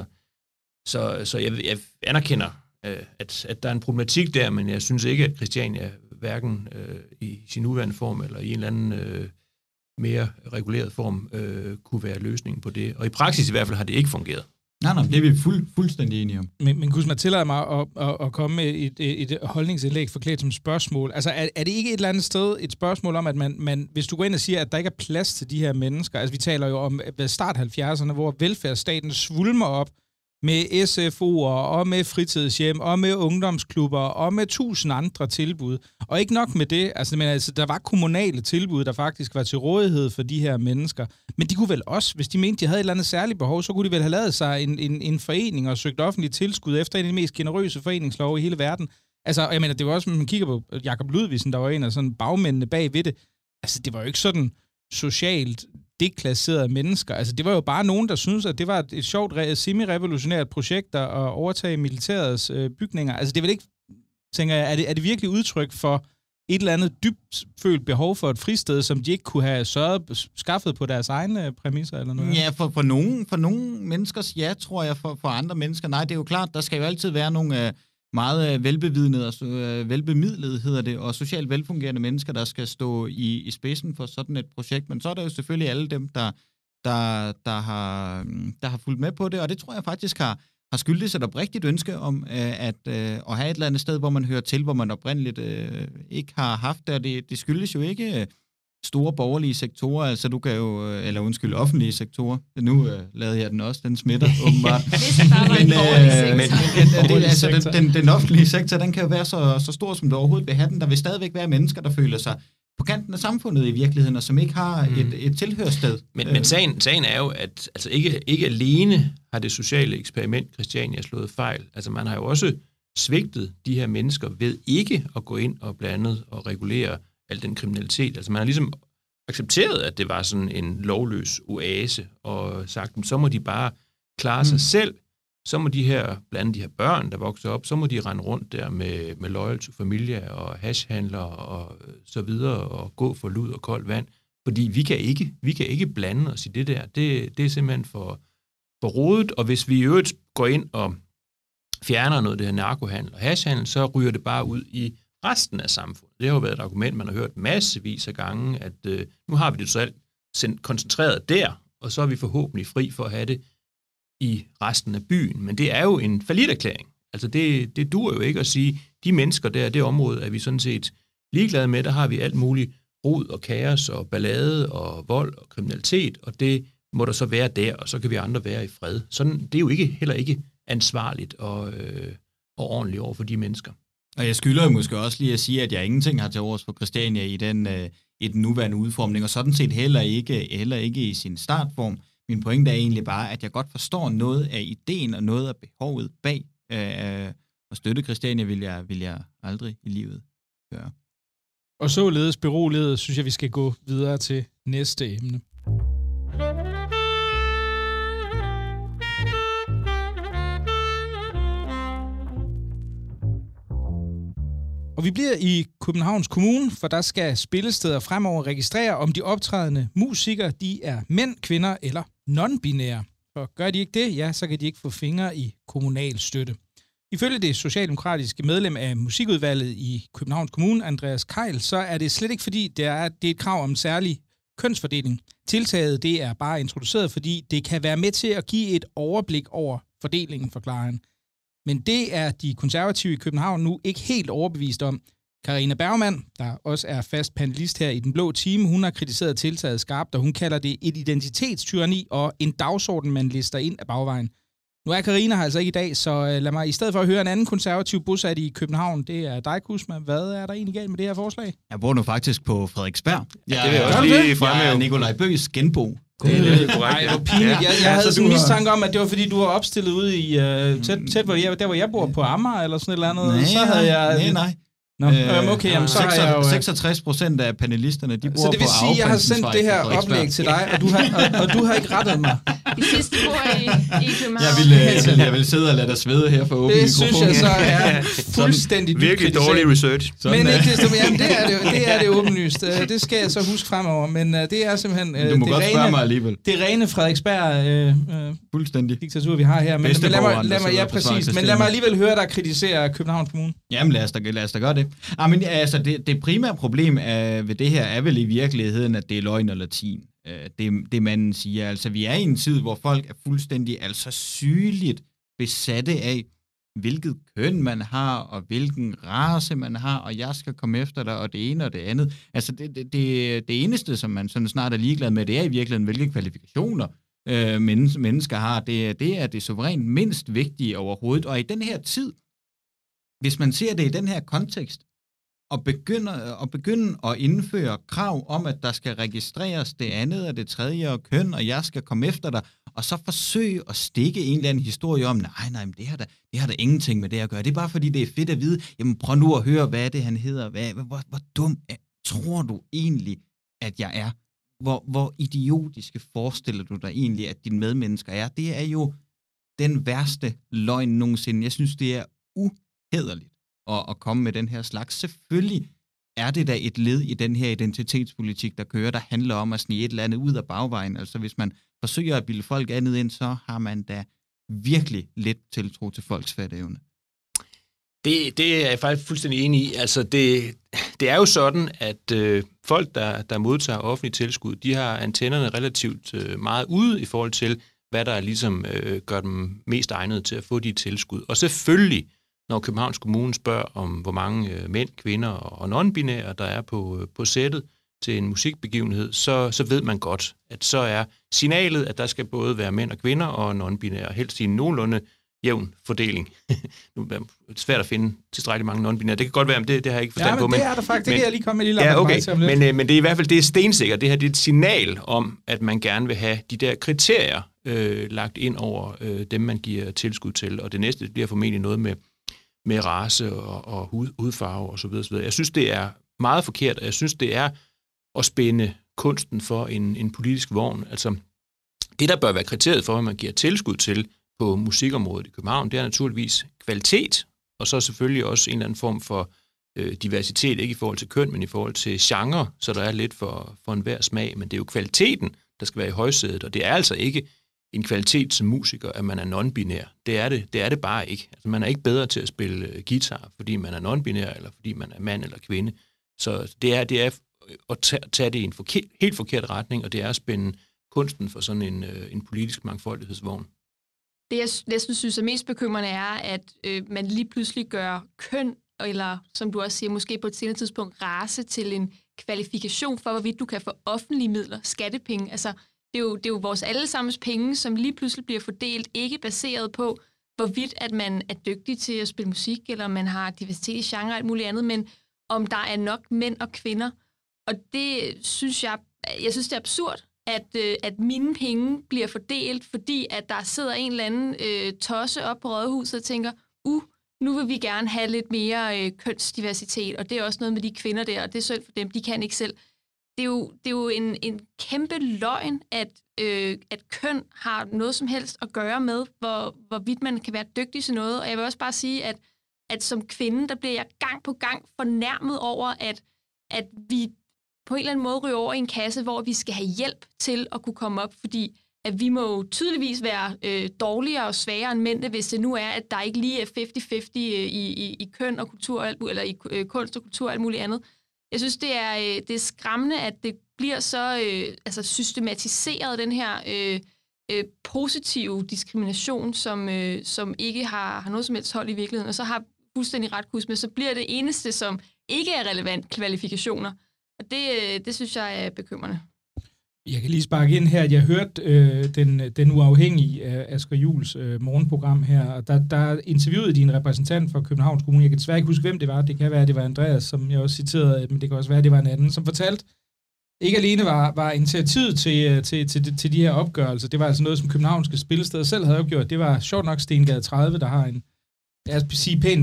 så, så jeg, jeg anerkender, øh, at, at der er en problematik der, men jeg synes ikke, at Christiania hverken øh, i sin nuværende form, eller i en eller anden øh, mere reguleret form, øh, kunne være løsningen på det. Og i praksis i hvert fald har det ikke fungeret. Nej, nej, det er vi fuld, fuldstændig enige om. Men, men Kusma, tillader mig at, at, at komme med et, et, et holdningsindlæg forklædt som spørgsmål. Altså, er, er det ikke et eller andet sted et spørgsmål om, at man, man, hvis du går ind og siger, at der ikke er plads til de her mennesker, altså vi taler jo om start halvfjerdserne, hvor velfærdsstaten svulmer op med S F O'er, og med fritidshjem, og med ungdomsklubber, og med tusind andre tilbud. Og ikke nok med det, altså, men altså, der var kommunale tilbud, der faktisk var til rådighed for de her mennesker. Men de kunne vel også, hvis de mente, de havde et eller andet særligt behov, så kunne de vel have lavet sig en, en, en forening og søgt offentligt tilskud efter en af de mest generøse foreningslove i hele verden. Altså, jeg mener, det var også, når man kigger på Jakob Ludvigsen, der var en af sådan bagmændene bag ved det. Altså, det var jo ikke sådan socialt deklasserede mennesker. Altså, det var jo bare nogen, der syntes, at det var et sjovt, semi-revolutionært projekt at overtage militærets øh, bygninger. Altså, det er vel ikke, tænker jeg, er det, er det virkelig udtryk for et eller andet dybt følt behov for et fristed, som de ikke kunne have sørget, skaffet på deres egne præmisser eller noget? Ja, for, for, nogen, for nogle menneskers ja, tror jeg, for, for andre mennesker nej. Det er jo klart, der skal jo altid være nogle øh, meget velbevidnede og øh, velbemidlede, hedder det, og socialt velfungerende mennesker, der skal stå i, i spidsen for sådan et projekt. Men så er der jo selvfølgelig alle dem, der, der, der, har, der har fulgt med på det, og det tror jeg faktisk har, har skyldes et oprigtigt ønske om øh, at, øh, at have et eller andet sted, hvor man hører til, hvor man oprindeligt øh, ikke har haft det, og det, det skyldes jo ikke øh, store borgerlige sektorer, altså du kan jo, øh, eller undskyld, offentlige sektorer. Nu øh, lavede jeg den også, den smitter åbenbart. men øh, men, men det, altså, den, den, den offentlige sektor, den kan jo være så, så stor, som du overhovedet vil have den. Der vil stadigvæk være mennesker, der føler sig på kanten af samfundet i virkeligheden, og som ikke har mm. et, et tilhørssted. Men, men sagen, sagen er jo, at altså ikke, ikke alene har det sociale eksperiment Christiania slået fejl. Altså man har jo også svigtet de her mennesker ved ikke at gå ind og blandet og regulere al den kriminalitet. Altså man har ligesom accepteret, at det var sådan en lovløs oase, og sagt, så må de bare klare mm. sig selv. Så må de her, blandt de her børn, der vokser op, så må de rende rundt der med, med loyal to familia og hashhandler og så videre, og gå for lud og koldt vand. Fordi vi kan ikke, vi kan ikke blande os i det der. Det, det er simpelthen for, for rodet, og hvis vi i øvrigt går ind og fjerner noget af det her narkohandel og hashhandel, så ryger det bare ud i resten af samfundet. Det har jo været et argument, man har hørt massevis af gange, at øh, nu har vi det så alt koncentreret der, og så er vi forhåbentlig fri for at have det i resten af byen. Men det er jo en falliterklæring. Altså det, det duer jo ikke at sige, de mennesker der, det område, er vi sådan set ligeglade med. Der har vi alt muligt rod og kaos og ballade og vold og kriminalitet, og det må der så være der, og så kan vi andre være i fred. Sådan, det er jo ikke, heller ikke ansvarligt og, øh, og ordentligt over for de mennesker. Og jeg skylder jo måske også lige at sige, at jeg ingenting har til overs for Christiania i den, øh, i den nuværende udformning, og sådan set heller ikke, heller ikke i sin startform. Min pointe er egentlig bare, at jeg godt forstår noget af ideen og noget af behovet bag øh, at støtte Christiania, vil jeg, vil jeg aldrig i livet gøre. Og således beroliget, synes jeg, vi skal gå videre til næste emne. Og vi bliver i Københavns Kommune, for der skal spillesteder fremover registrere, om de optrædende musikere, de er mænd, kvinder eller non-binære. For gør de ikke det, ja, så kan de ikke få fingre i kommunal støtte. Ifølge det socialdemokratiske medlem af musikudvalget i Københavns Kommune, Andreas Keil, så er det slet ikke fordi, det er, det er et krav om særlig kønsfordeling. Tiltaget det er bare introduceret, fordi det kan være med til at give et overblik over fordelingen, forklarer han. Men det er de konservative i København nu ikke helt overbevist om. Karina Bergmann, der også er fast panelist her i Den Blå Time, hun har kritiseret tiltaget skarpt, og hun kalder det et identitetstyranni og en dagsorden, man lister ind af bagvejen. Nu er Karina her altså ikke i dag, så lad mig i stedet for at høre en anden konservativ bosat i København, det er dig, Kusma. Hvad er der egentlig galt med det her forslag? Jeg bor nu faktisk på Frederiksberg. Ja, det vil jeg også lige fremme. Jeg er Nikolaj Bøghs genbo. Det er lidt korrekt. Nej, pinligt. Jeg, jeg havde sådan en mistanke om, at det var fordi, du var opstillet ude i uh, tæt, tæt hvor jeg, der, hvor jeg bor på Amager, eller sådan et eller andet. Nej, så havde jeg, nej, nej. Nå, øh, okay, jamen, så har jeg jo... seksogtres procent af panelisterne, de bruger på Så det vil sige, at jeg har sendt det her oplæg til dig, og du har, og, og du har ikke rettet mig. De sidste bor i, i København. Jeg vil, jeg, jeg vil sidde og lade dig svede her for åbent mikrofon. Det synes jeg så er fuldstændig dybt virkelig dårlig research. Sådan, men ikke desto mere, det er det, det er det åbenlyst. Det skal jeg så huske fremover, men det er simpelthen men du må det godt rene, spørge mig alligevel. Det rene Frederiksberg øh, øh, fuldstændig diktatur, vi har her. Men, men lad mig, lad mig, ja, præcis, men lad mig alligevel høre dig kritisere Københavns Kommune. Jamen lad os da, lad os da gøre det. Ah, men, altså, det, det primære problem er, ved det her er vel i virkeligheden, at det er løgn og latin. Det, det manden siger. Altså, vi er i en tid, hvor folk er fuldstændig altså sygeligt besatte af, hvilket køn man har, og hvilken race man har, og jeg skal komme efter dig, og det ene og det andet. Altså, det, det, det, det eneste, som man sådan snart er ligeglad med, det er i virkeligheden, hvilke kvalifikationer øh, mennesker, mennesker har. Det, det er det suverænt mindst vigtige overhovedet. Og i den her tid, hvis man ser det i den her kontekst, og begynder og begynde at indføre krav om, at der skal registreres det andet og det tredje og køn, og jeg skal komme efter dig, og så forsøge at stikke en eller anden historie om, nej, nej, men det har da, det har da ingenting med det at gøre. Det er bare fordi, det er fedt at vide. Jamen prøv nu at høre, hvad er det, han hedder. Hvad, hvor, hvor dum er, tror du egentlig, at jeg er? Hvor, hvor idiotiske forestiller du dig egentlig, at dine medmennesker er? Det er jo den værste løgn nogensinde. Jeg synes, det er uhæderligt at, at komme med den her slags. Selvfølgelig er det da et led i den her identitetspolitik, der kører, der handler om at snige et eller andet ud af bagvejen. Altså hvis man forsøger at bilde folk andet ind, så har man da virkelig lidt tiltro til folks fatteevne. Det, det er jeg faktisk fuldstændig enig i. Altså det, det er jo sådan, at øh, folk, der, der modtager offentlige tilskud, de har antennerne relativt øh, meget ude i forhold til, hvad der ligesom øh, gør dem mest egnet til at få de tilskud. Og selvfølgelig, når Københavns Kommune spørger om, hvor mange øh, mænd, kvinder og non-binære, der er på, øh, på sættet til en musikbegivenhed, så, så ved man godt, at så er signalet, at der skal både være mænd og kvinder og non-binære, helst i en nogenlunde jævn fordeling. Nu er det svært at finde tilstrækkeligt mange non-binære. Det kan godt være, men det, det har jeg ikke forstand ja, men på. Men det er der faktisk. Men, det kan jeg lige komme med lille ja, okay. Men, øh, men det er i hvert fald det er stensikkert. Det her det er et signal om, at man gerne vil have de der kriterier øh, lagt ind over øh, dem, man giver tilskud til. Og det næste bliver formentlig noget med, med race og, og hud, hudfarve og så videre, så videre. Jeg synes, det er meget forkert, og jeg synes, det er at spænde kunsten for en, en politisk vogn. Altså, det, der bør være kriteriet for, hvad man giver tilskud til på musikområdet i København, det er naturligvis kvalitet, og så selvfølgelig også en eller anden form for øh, diversitet, ikke i forhold til køn, men i forhold til genre, så der er lidt for, for enhver smag, men det er jo kvaliteten, der skal være i højsædet, og det er altså ikke en kvalitet som musiker, at man er non-binær. Det er det, det er det bare ikke. Altså, man er ikke bedre til at spille guitar, fordi man er non-binær, eller fordi man er mand eller kvinde. Så det er, det er at tage det i en forkert, helt forkert retning, og det er at spænde kunsten for sådan en, en politisk mangfoldighedsvogn. Det, jeg næsten synes er mest bekymrende, er, at øh, man lige pludselig gør køn, eller som du også siger, måske på et senere tidspunkt, race til en kvalifikation for, hvorvidt du kan få offentlige midler, skattepenge. Altså, det er jo, det er jo vores allesammens penge, som lige pludselig bliver fordelt, ikke baseret på, hvorvidt at man er dygtig til at spille musik, eller man har diversitet i genre og alt muligt andet, men om der er nok mænd og kvinder. Og det synes jeg, jeg synes, det er absurd, at, øh, at mine penge bliver fordelt, fordi at der sidder en eller anden øh, tosse op på Rådhuset og tænker, uh, nu vil vi gerne have lidt mere øh, kønsdiversitet, og det er også noget med de kvinder der, og det er synd for dem, de kan ikke selv. Det er jo, det er jo en, en kæmpe løgn, at, øh, at køn har noget som helst at gøre med, hvor, hvorvidt man kan være dygtig til noget. Og jeg vil også bare sige, at, at som kvinde, der bliver jeg gang på gang fornærmet over, at, at vi på en eller anden måde ryger over i en kasse, hvor vi skal have hjælp til at kunne komme op, fordi at vi må tydeligvis være øh, dårligere og svagere end mænd, hvis det nu er, at der ikke lige er halvtreds halvtreds i, i, i køn og kultur, eller i øh, kunst og kultur og alt muligt andet. Jeg synes, det er, øh, det er skræmmende, at det bliver så øh, altså systematiseret, den her øh, øh, positive diskrimination, som, øh, som ikke har, har noget som helst hold i virkeligheden, og så har fuldstændig ret kus med, så bliver det eneste, som ikke er relevant, kvalifikationer. Og det, det synes jeg er bekymrende. Jeg kan lige sparke ind her, at jeg hørte øh, den, den uafhængige af Asger Juhls øh, morgenprogram her, og der, der interviewede de en repræsentant fra Københavns Kommune. Jeg kan desværre ikke huske, hvem det var. Det kan være, at det var Andreas, som jeg også citerede, men det kan også være, at det var en anden, som fortalte, ikke alene var, var initiativet til, til, til, til de her opgørelser. Det var altså noget, som københavnske spillesteder selv havde opgjort. Det var sjovt nok Stengade tredive, der har en, jeg vil sige, pænt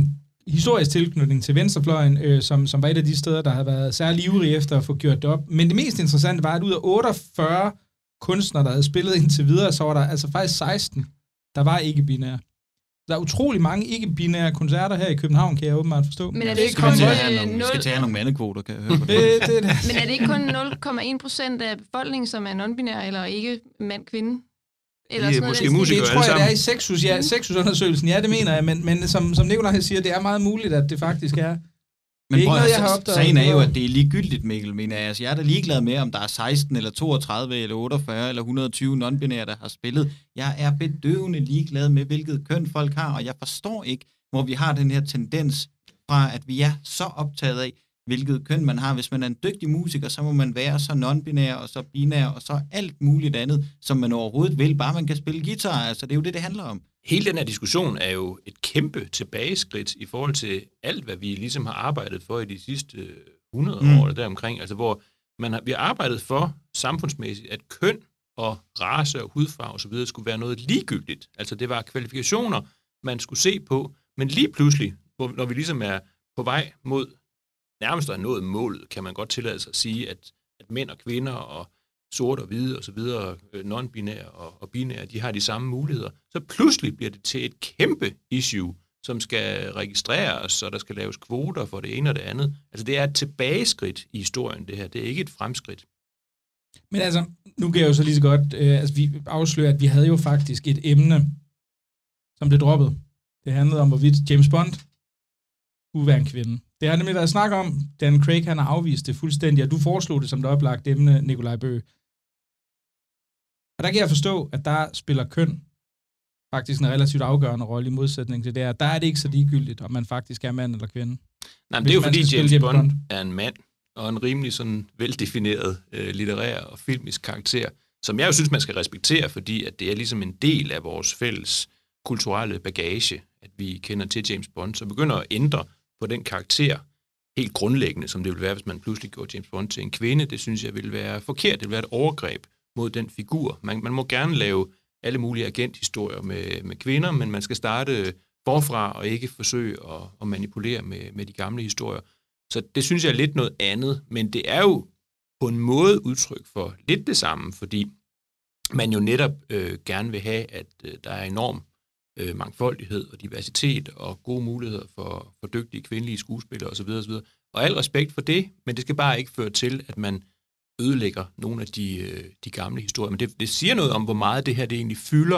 historisk tilknytning til venstrefløjen, øh, som, som var et af de steder, der har været særlig ivrige efter at få gjort det op. Men det mest interessante var, at ud af otteogfyrre kunstnere, der havde spillet indtil videre, så var der altså faktisk seksten, der var ikke-binære. Der er utrolig mange ikke-binære koncerter her i København, kan jeg åbenbart forstå. Men er det det ikke skal kun vi tage øh, nogle, nul... skal tage nogle mandekvoter, kan jeg høre på det. det, det, det. Men er det ikke kun nul komma en procent af befolkningen, som er non-binær, eller ikke mand-kvinde? Eller Det er sådan noget måske af den musikere Det tror jeg, det er alle i Sexus, ja, Sexus-undersøgelsen. Ja, det mener jeg, men, men som, som Nikolaj siger, det er meget muligt, at det faktisk er. Men ikke prøv, noget, jeg altså, har opdaget. sagen er jo, at det er ligegyldigt, Mikkel, mener jeg. Altså, jeg er da ligeglad med, om der er seksten, eller toogtredive, eller otteogfyrre, eller et hundrede og tyve non-binære, der har spillet. Jeg er bedøvende ligeglad med, hvilket køn folk har, og jeg forstår ikke, hvor vi har den her tendens fra, at vi er så optaget af, hvilket køn man har. Hvis man er en dygtig musiker, så må man være så non-binær, og så binær, og så alt muligt andet, som man overhovedet vil, bare man kan spille guitar. Altså, det er jo det, det handler om. Hele den her diskussion er jo et kæmpe tilbageskridt i forhold til alt, hvad vi ligesom har arbejdet for i de sidste hundrede Mm. år, eller deromkring. Altså, hvor man har, vi har arbejdet for samfundsmæssigt, at køn og race og hudfarve osv. skulle være noget ligegyldigt. Altså, det var kvalifikationer, man skulle se på, men lige pludselig, hvor, når vi ligesom er på vej mod nærmest er nået målet, kan man godt tillade sig at sige, at, at mænd og kvinder og sorte og hvide og så videre, non-binære og, og binære, de har de samme muligheder. Så pludselig bliver det til et kæmpe issue, som skal registreres, og der skal laves kvoter for det ene og det andet. Altså det er et tilbageskridt i historien, det her. Det er ikke et fremskridt. Men altså, nu kan jeg jo så lige så godt øh, altså, vi afsløre, at vi havde jo faktisk et emne, som blev droppet. Det handlede om, hvorvidt James Bond kunne være en kvinde. Det har nemlig været snak om, Dan Craig han har afvist det fuldstændig, og du foreslog det som det oplagt emne, Nikolaj Bøge. Og der kan jeg forstå, at der spiller køn faktisk en relativt afgørende rolle i modsætning til det her. Der er det ikke så ligegyldigt, om man faktisk er mand eller kvinde. Nej, men det er jo Hvis man fordi skal James spille Bond, James er en mand, og en rimelig sådan veldefineret øh, litterær og filmisk karakter, som jeg jo synes, man skal respektere, fordi at det er ligesom en del af vores fælles kulturelle bagage, at vi kender til James Bond, så begynder at ændre på den karakter helt grundlæggende, som det vil være, hvis man pludselig gjorde James Bond til en kvinde. Det synes jeg vil være forkert. Det vil være et overgreb mod den figur. Man, man må gerne lave alle mulige agenthistorier med, med kvinder, men man skal starte forfra og ikke forsøge at, at manipulere med, med de gamle historier. Så det synes jeg er lidt noget andet, men det er jo på en måde udtryk for lidt det samme, fordi man jo netop øh, gerne vil have, at øh, der er enorm øh, mangfoldighed og diversitet og gode muligheder for, for dygtige kvindelige skuespillere osv. osv. Og al respekt for det, men det skal bare ikke føre til, at man ødelægger nogle af de, øh, de gamle historier. Men det, det siger noget om, hvor meget det her det egentlig fylder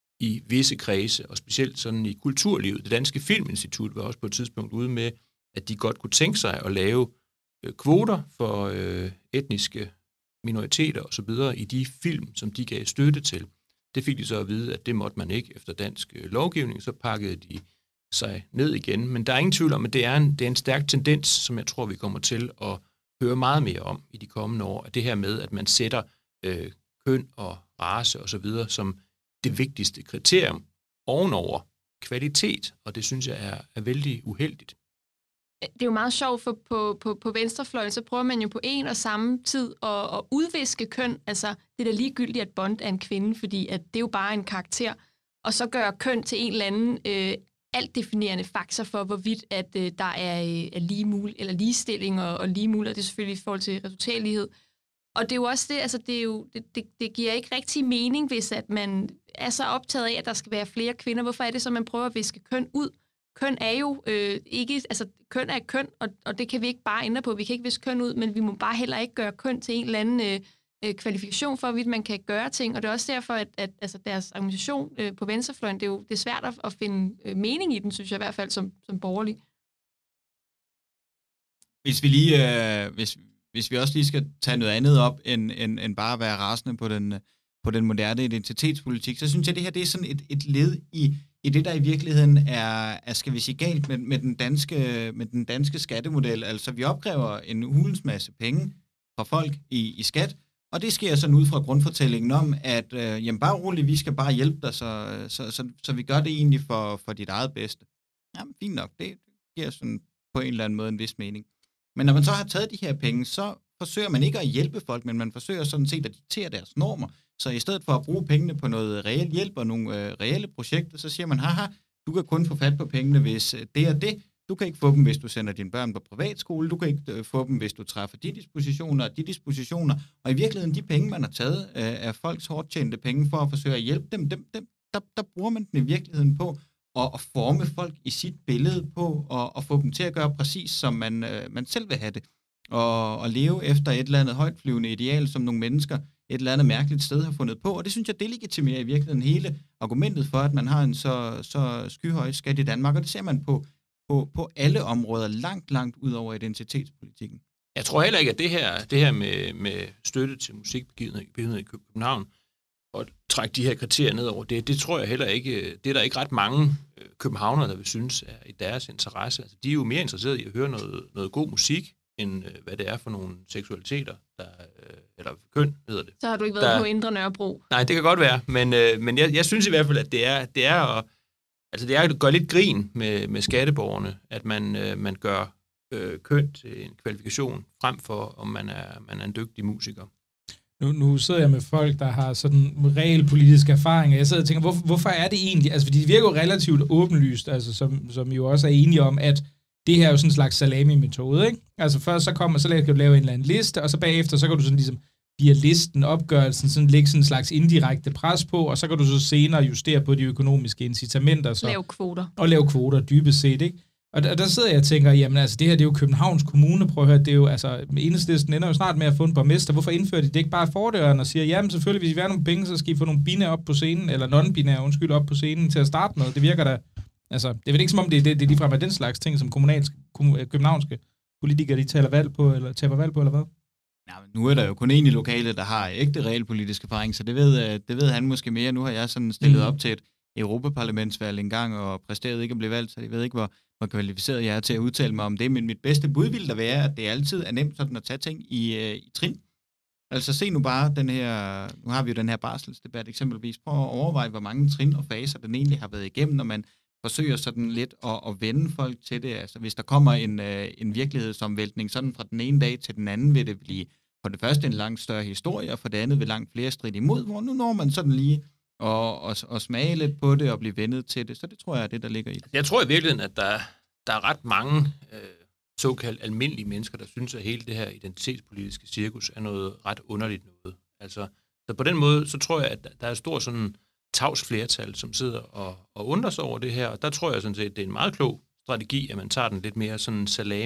i visse kredse, og specielt sådan i kulturlivet. Det Danske Filminstitut var også på et tidspunkt ude med, at de godt kunne tænke sig at lave øh, kvoter for øh, etniske minoriteter osv. i de film, som de gav støtte til. Det fik de så at vide, at det måtte man ikke efter dansk øh, lovgivning, så pakkede de sig ned igen. Men der er ingen tvivl om, at det er en, det er en stærk tendens, som jeg tror, vi kommer til at høre meget mere om i de kommende år. At det her med, at man sætter øh, køn og race osv. som det vigtigste kriterium ovenover kvalitet, og det synes jeg er, er vældig uheldigt. Det er jo meget sjovt, for på, på, på venstrefløjen, så prøver man jo på en og samme tid at, at udviske køn. Altså, det er da ligegyldigt, at Bond er en kvinde, fordi at det er jo bare en karakter. Og så gør køn til en eller anden øh, altdefinerende faktor for, hvorvidt at øh, der er, øh, er lige mul- eller ligestilling og, og lige muligheder. Det er selvfølgelig i forhold til resultatlighed. Og det er jo også det, altså det, er jo, det, det, det giver ikke rigtig mening, hvis at man er så optaget af, at der skal være flere kvinder. Hvorfor er det så, man prøver at viske køn ud? Køn er jo øh, ikke, altså køn er køn, og, og det kan vi ikke bare ændre på. Vi kan ikke viske køn ud, men vi må bare heller ikke gøre køn til en eller anden øh, øh, kvalifikation for, at man kan gøre ting. Og det er også derfor, at, at altså deres argumentation øh, på venstrefløjen, det er jo det er svært at, at finde øh, mening i den, synes jeg i hvert fald som, som borgerlig. Hvis vi lige, øh, hvis, hvis vi også lige skal tage noget andet op, end, end, end bare at være rasende på den, på den moderne identitetspolitik, så synes jeg, at det her det er sådan et, et led i, i det, der i virkeligheden er, er skal vi sige, galt med, med, den danske, med den danske skattemodel. Altså, vi opkræver en hulens masse penge fra folk i, i skat, og det sker sådan ud fra grundfortællingen om, at øh, jamen bare roligt, vi skal bare hjælpe dig, så, så, så, så vi gør det egentlig for, for dit eget bedste. Jamen, fint nok, det giver sådan på en eller anden måde en vis mening. Men når man så har taget de her penge, så forsøger man ikke at hjælpe folk, men man forsøger sådan set at diktere deres normer. Så i stedet for at bruge pengene på noget reel hjælp og nogle øh, reelle projekter, så siger man, haha, du kan kun få fat på pengene, hvis det og det, Du kan ikke få dem, hvis du sender dine børn på privatskole. Du kan ikke øh, få dem, hvis du træffer de dispositioner og de dispositioner. Og i virkeligheden, de penge, man har taget øh, af folks hårdt tjente penge for at forsøge at hjælpe dem, dem, dem der, der bruger man den i virkeligheden på at, at forme folk i sit billede på og at få dem til at gøre præcis, som man, øh, man selv vil have det. Og, og leve efter et eller andet højtflyvende ideal, som nogle mennesker et eller andet mærkeligt sted har fundet på. Og det synes jeg, det legitimerer i virkeligheden hele argumentet for, at man har en så, så skyhøj skat i Danmark. Og det ser man på, på, på alle områder, langt, langt ud over identitetspolitikken. Jeg tror heller ikke, at det her, det her med, med støtte til musikbegivenheder i København og trække de her kriterier ned over det, det tror jeg heller ikke, det er der ikke ret mange københavnere, der vil synes er i deres interesse. Altså, de er jo mere interesserede i at høre noget, noget god musik, end hvad det er for nogle seksualiteter, der, eller køn, hedder det. Så har du ikke været der, på Indre Nørrebro? Nej, det kan godt være, men, men jeg, jeg synes i hvert fald, at det er, det er, at, altså det er at gøre lidt grin med, med skatteborgerne, at man, man gør øh, køn til en kvalifikation, frem for om man er, man er en dygtig musiker. Nu, nu sidder jeg med folk, der har sådan realpolitisk erfaring, og jeg sidder og tænker, hvorfor, hvorfor er det egentlig? Altså, fordi det virker jo relativt åbenlyst, altså, som, som jo også er enige om, at det her er jo sådan en slags salami-metode, ikke? Altså først så kommer, så kan du lave en eller anden liste, og så bagefter, så kan du sådan ligesom via listen, opgørelsen, sådan lægge sådan en slags indirekte pres på, og så kan du så senere justere på de økonomiske incitamenter. Så, lave kvoter. Og lave kvoter, dybest set, ikke? Og der, der sidder jeg og tænker, jamen altså, det her, det er jo Københavns Kommune, prøv at høre, det er jo, altså, Enhedslisten ender jo snart med at få en borgmester. Hvorfor indfører de det ikke bare fordøren og siger, jamen selvfølgelig, hvis I vil have nogle penge, så skal I få nogle binære op på scenen, eller non-binære, undskyld, op på scenen til at starte med. Det virker da, altså, det er vel ikke som om, det er det, det er ligefrem af den slags ting, som kommunalske, københavnske politikere, de taler valg på, eller taber valg på, eller hvad? Ja, men nu er der jo kun en i lokalet, der har ægte realpolitisk erfaring, så det ved, det ved han måske mere. Nu har jeg sådan stillet mm. op til et europaparlamentsvalg en gang, og præsterede ikke at blive valgt, så jeg ved ikke, hvor, hvor kvalificeret jeg er til at udtale mig om det, men mit bedste bud vil da være, at det altid er nemt sådan at tage ting i, øh, i trin. Altså se nu bare den her, nu har vi jo den her barselsdebat eksempelvis, prøv at overveje, hvor mange trin og faser den egentlig har været igennem, når man forsøger sådan lidt at, at vende folk til det. Altså hvis der kommer en, øh, en virkelighedsomvæltning sådan fra den ene dag til den anden, vil det blive for det første en langt større historie, og for det andet vil langt flere stridt imod, hvor nu når man sådan lige og, og, og smage lidt på det og blive vendet til det. Så det tror jeg er det, der ligger i det. Jeg tror i virkeligheden, at der, der er ret mange øh, såkaldt almindelige mennesker, der synes, at hele det her identitetspolitiske cirkus er noget ret underligt noget. Altså, så på den måde, så tror jeg, at der er stor sådan tavs flertal, som sidder og, og undrer sig over det her, og der tror jeg sådan set, at det er en meget klog strategi, at man tager den lidt mere sådan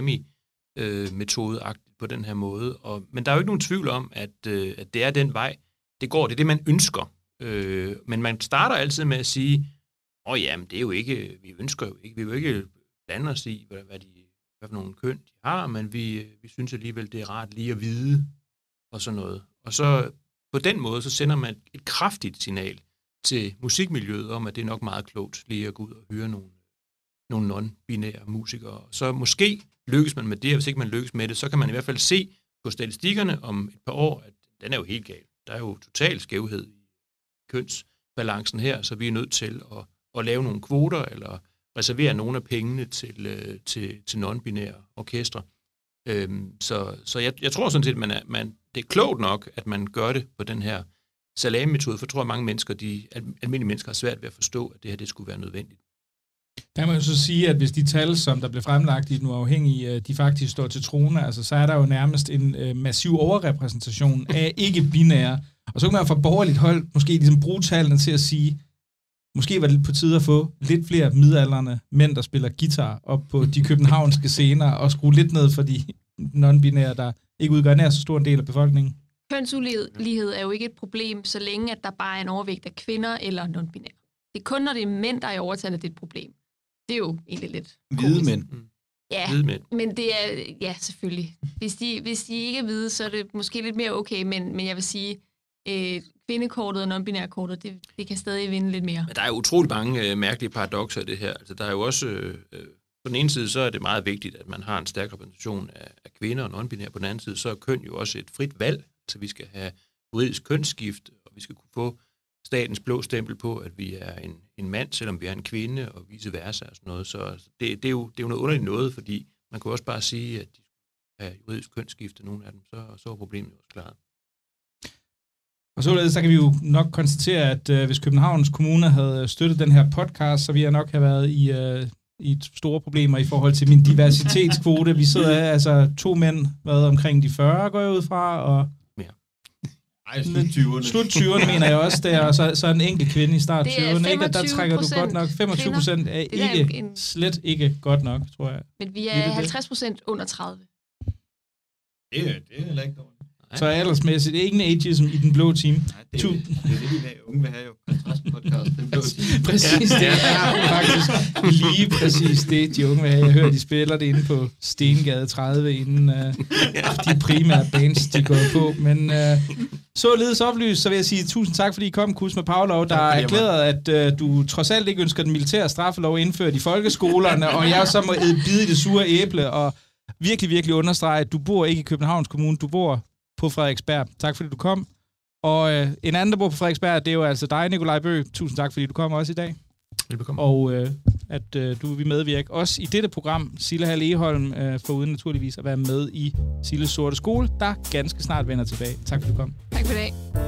salami-metode-agtigt øh, på den her måde. Og, men der er jo ikke nogen tvivl om, at, øh, at det er den vej, det går. Det er det, man ønsker. Øh, men man starter altid med at sige, åh oh, jamen, det er jo ikke, vi ønsker jo ikke, vi vil jo ikke blande os i, hvad, hvad, de, hvad for nogle køn de har, men vi, vi synes alligevel, det er rart lige at vide, og sådan noget. Og så på den måde, så sender man et kraftigt signal til musikmiljøet om, at det er nok meget klogt lige at gå ud og høre nogle, nogle non-binære musikere. Så måske lykkes man med det, og hvis ikke man lykkes med det, så kan man i hvert fald se på statistikkerne om et par år, at den er jo helt gal. Der er jo total skævhed i kønsbalancen her, så vi er nødt til at, at lave nogle kvoter, eller reservere nogle af pengene til, til, til non-binære orkestre. Øhm, så så jeg, jeg tror sådan set, at man er, man, det er klogt nok, at man gør det på den her salami-metode, for jeg tror, at mange mennesker, de almindelige mennesker, har svært ved at forstå, at det her det skulle være nødvendigt. Der kan man jo så sige, at hvis de tal, som der blev fremlagt i Den Uafhængige, de faktisk står til trone, altså, så er der jo nærmest en øh, massiv overrepræsentation af ikke-binære. Og så kan man fra borgerligt hold måske ligesom bruge tallene til at sige, måske var det på tide at få lidt flere midaldrende mænd, der spiller guitar op på de københavnske scener, og skrue lidt ned for de non-binære, der ikke udgør nær så stor en del af befolkningen. Kønsulighed er jo ikke et problem, så længe at der bare er en overvægt af kvinder eller non-binære. Det er kun, når det er mænd, der er i overtal, at det er et problem. Det er jo egentlig lidt hvide mænd. Ja, men det er, ja, selvfølgelig. Hvis de, hvis de ikke er hvide, så er det måske lidt mere okay, men, men jeg vil sige, øh, kvindekortet og non-binære kortet, det, det kan stadig vinde lidt mere. Men der er jo utroligt mange øh, mærkelige paradokser i det her. Altså, der er jo også, øh, på den ene side, så er det meget vigtigt, at man har en stærk repræsentation af, af kvinder og non-binære. På den anden side, så er køn jo også et frit valg. Altså, vi skal have juridisk kønsskift, og vi skal kunne få statens blå stempel på, at vi er en, en mand, selvom vi er en kvinde, og vice versa og sådan noget. Så det, det, er, jo, det er jo noget underligt noget, fordi man kan også bare sige, at de skal have juridisk kønsskifte, nogle af dem, så, så er problemet jo også klaret. Og således så kan vi jo nok konstatere, at øh, hvis Københavns Kommune havde støttet den her podcast, så ville jeg nok have været i øh, i store problemer i forhold til min diversitetskvote. Vi sidder altså to mænd, hvad omkring de fyrre går jeg ud fra, og Ej, slut tyverne. Slut tyverne mener jeg også, der, og så, så en enkelt kvinde i start tyverne. Ikke? Der trækker du godt nok. femogtyve procent er ikke, en... slet ikke godt nok, tror jeg. Men vi er halvtreds procent under tredive. Det er, det er heller ikke dårligt. Så aldersmæssigt, ingen ageism i den blå team. Nej, det, er, det er det, vi vil, unge vil have jo. Kontrastpodcast, den blå team. Præcis, det er faktisk lige præcis det, de unge vil have. Jeg hører, de spiller det inde på Stengade tredive, inden uh, de primære bands, de går på. Men uh, således oplyst, så vil jeg sige tusind tak, fordi I kom, Kusma Pavlov, der er erklæret, at uh, du trods alt ikke ønsker den militære straffelov indført i folkeskolerne, og jeg så må bide i det sure æble, og virkelig, virkelig understrege, at du bor ikke i Københavns Kommune, du bor på Frederiksberg. Tak fordi du kom. Og øh, en anden, der bor på Frederiksberg, det er jo altså dig, Nikolaj Bøgh. Tusind tak, fordi du kom også i dag. Velbekomme. Og øh, at øh, du vil medvirke også i dette program, Sille Hall Egholm, øh, foruden naturligvis at være med i Silles Sorte Skole, der ganske snart vender tilbage. Tak fordi du kom. Tak for det.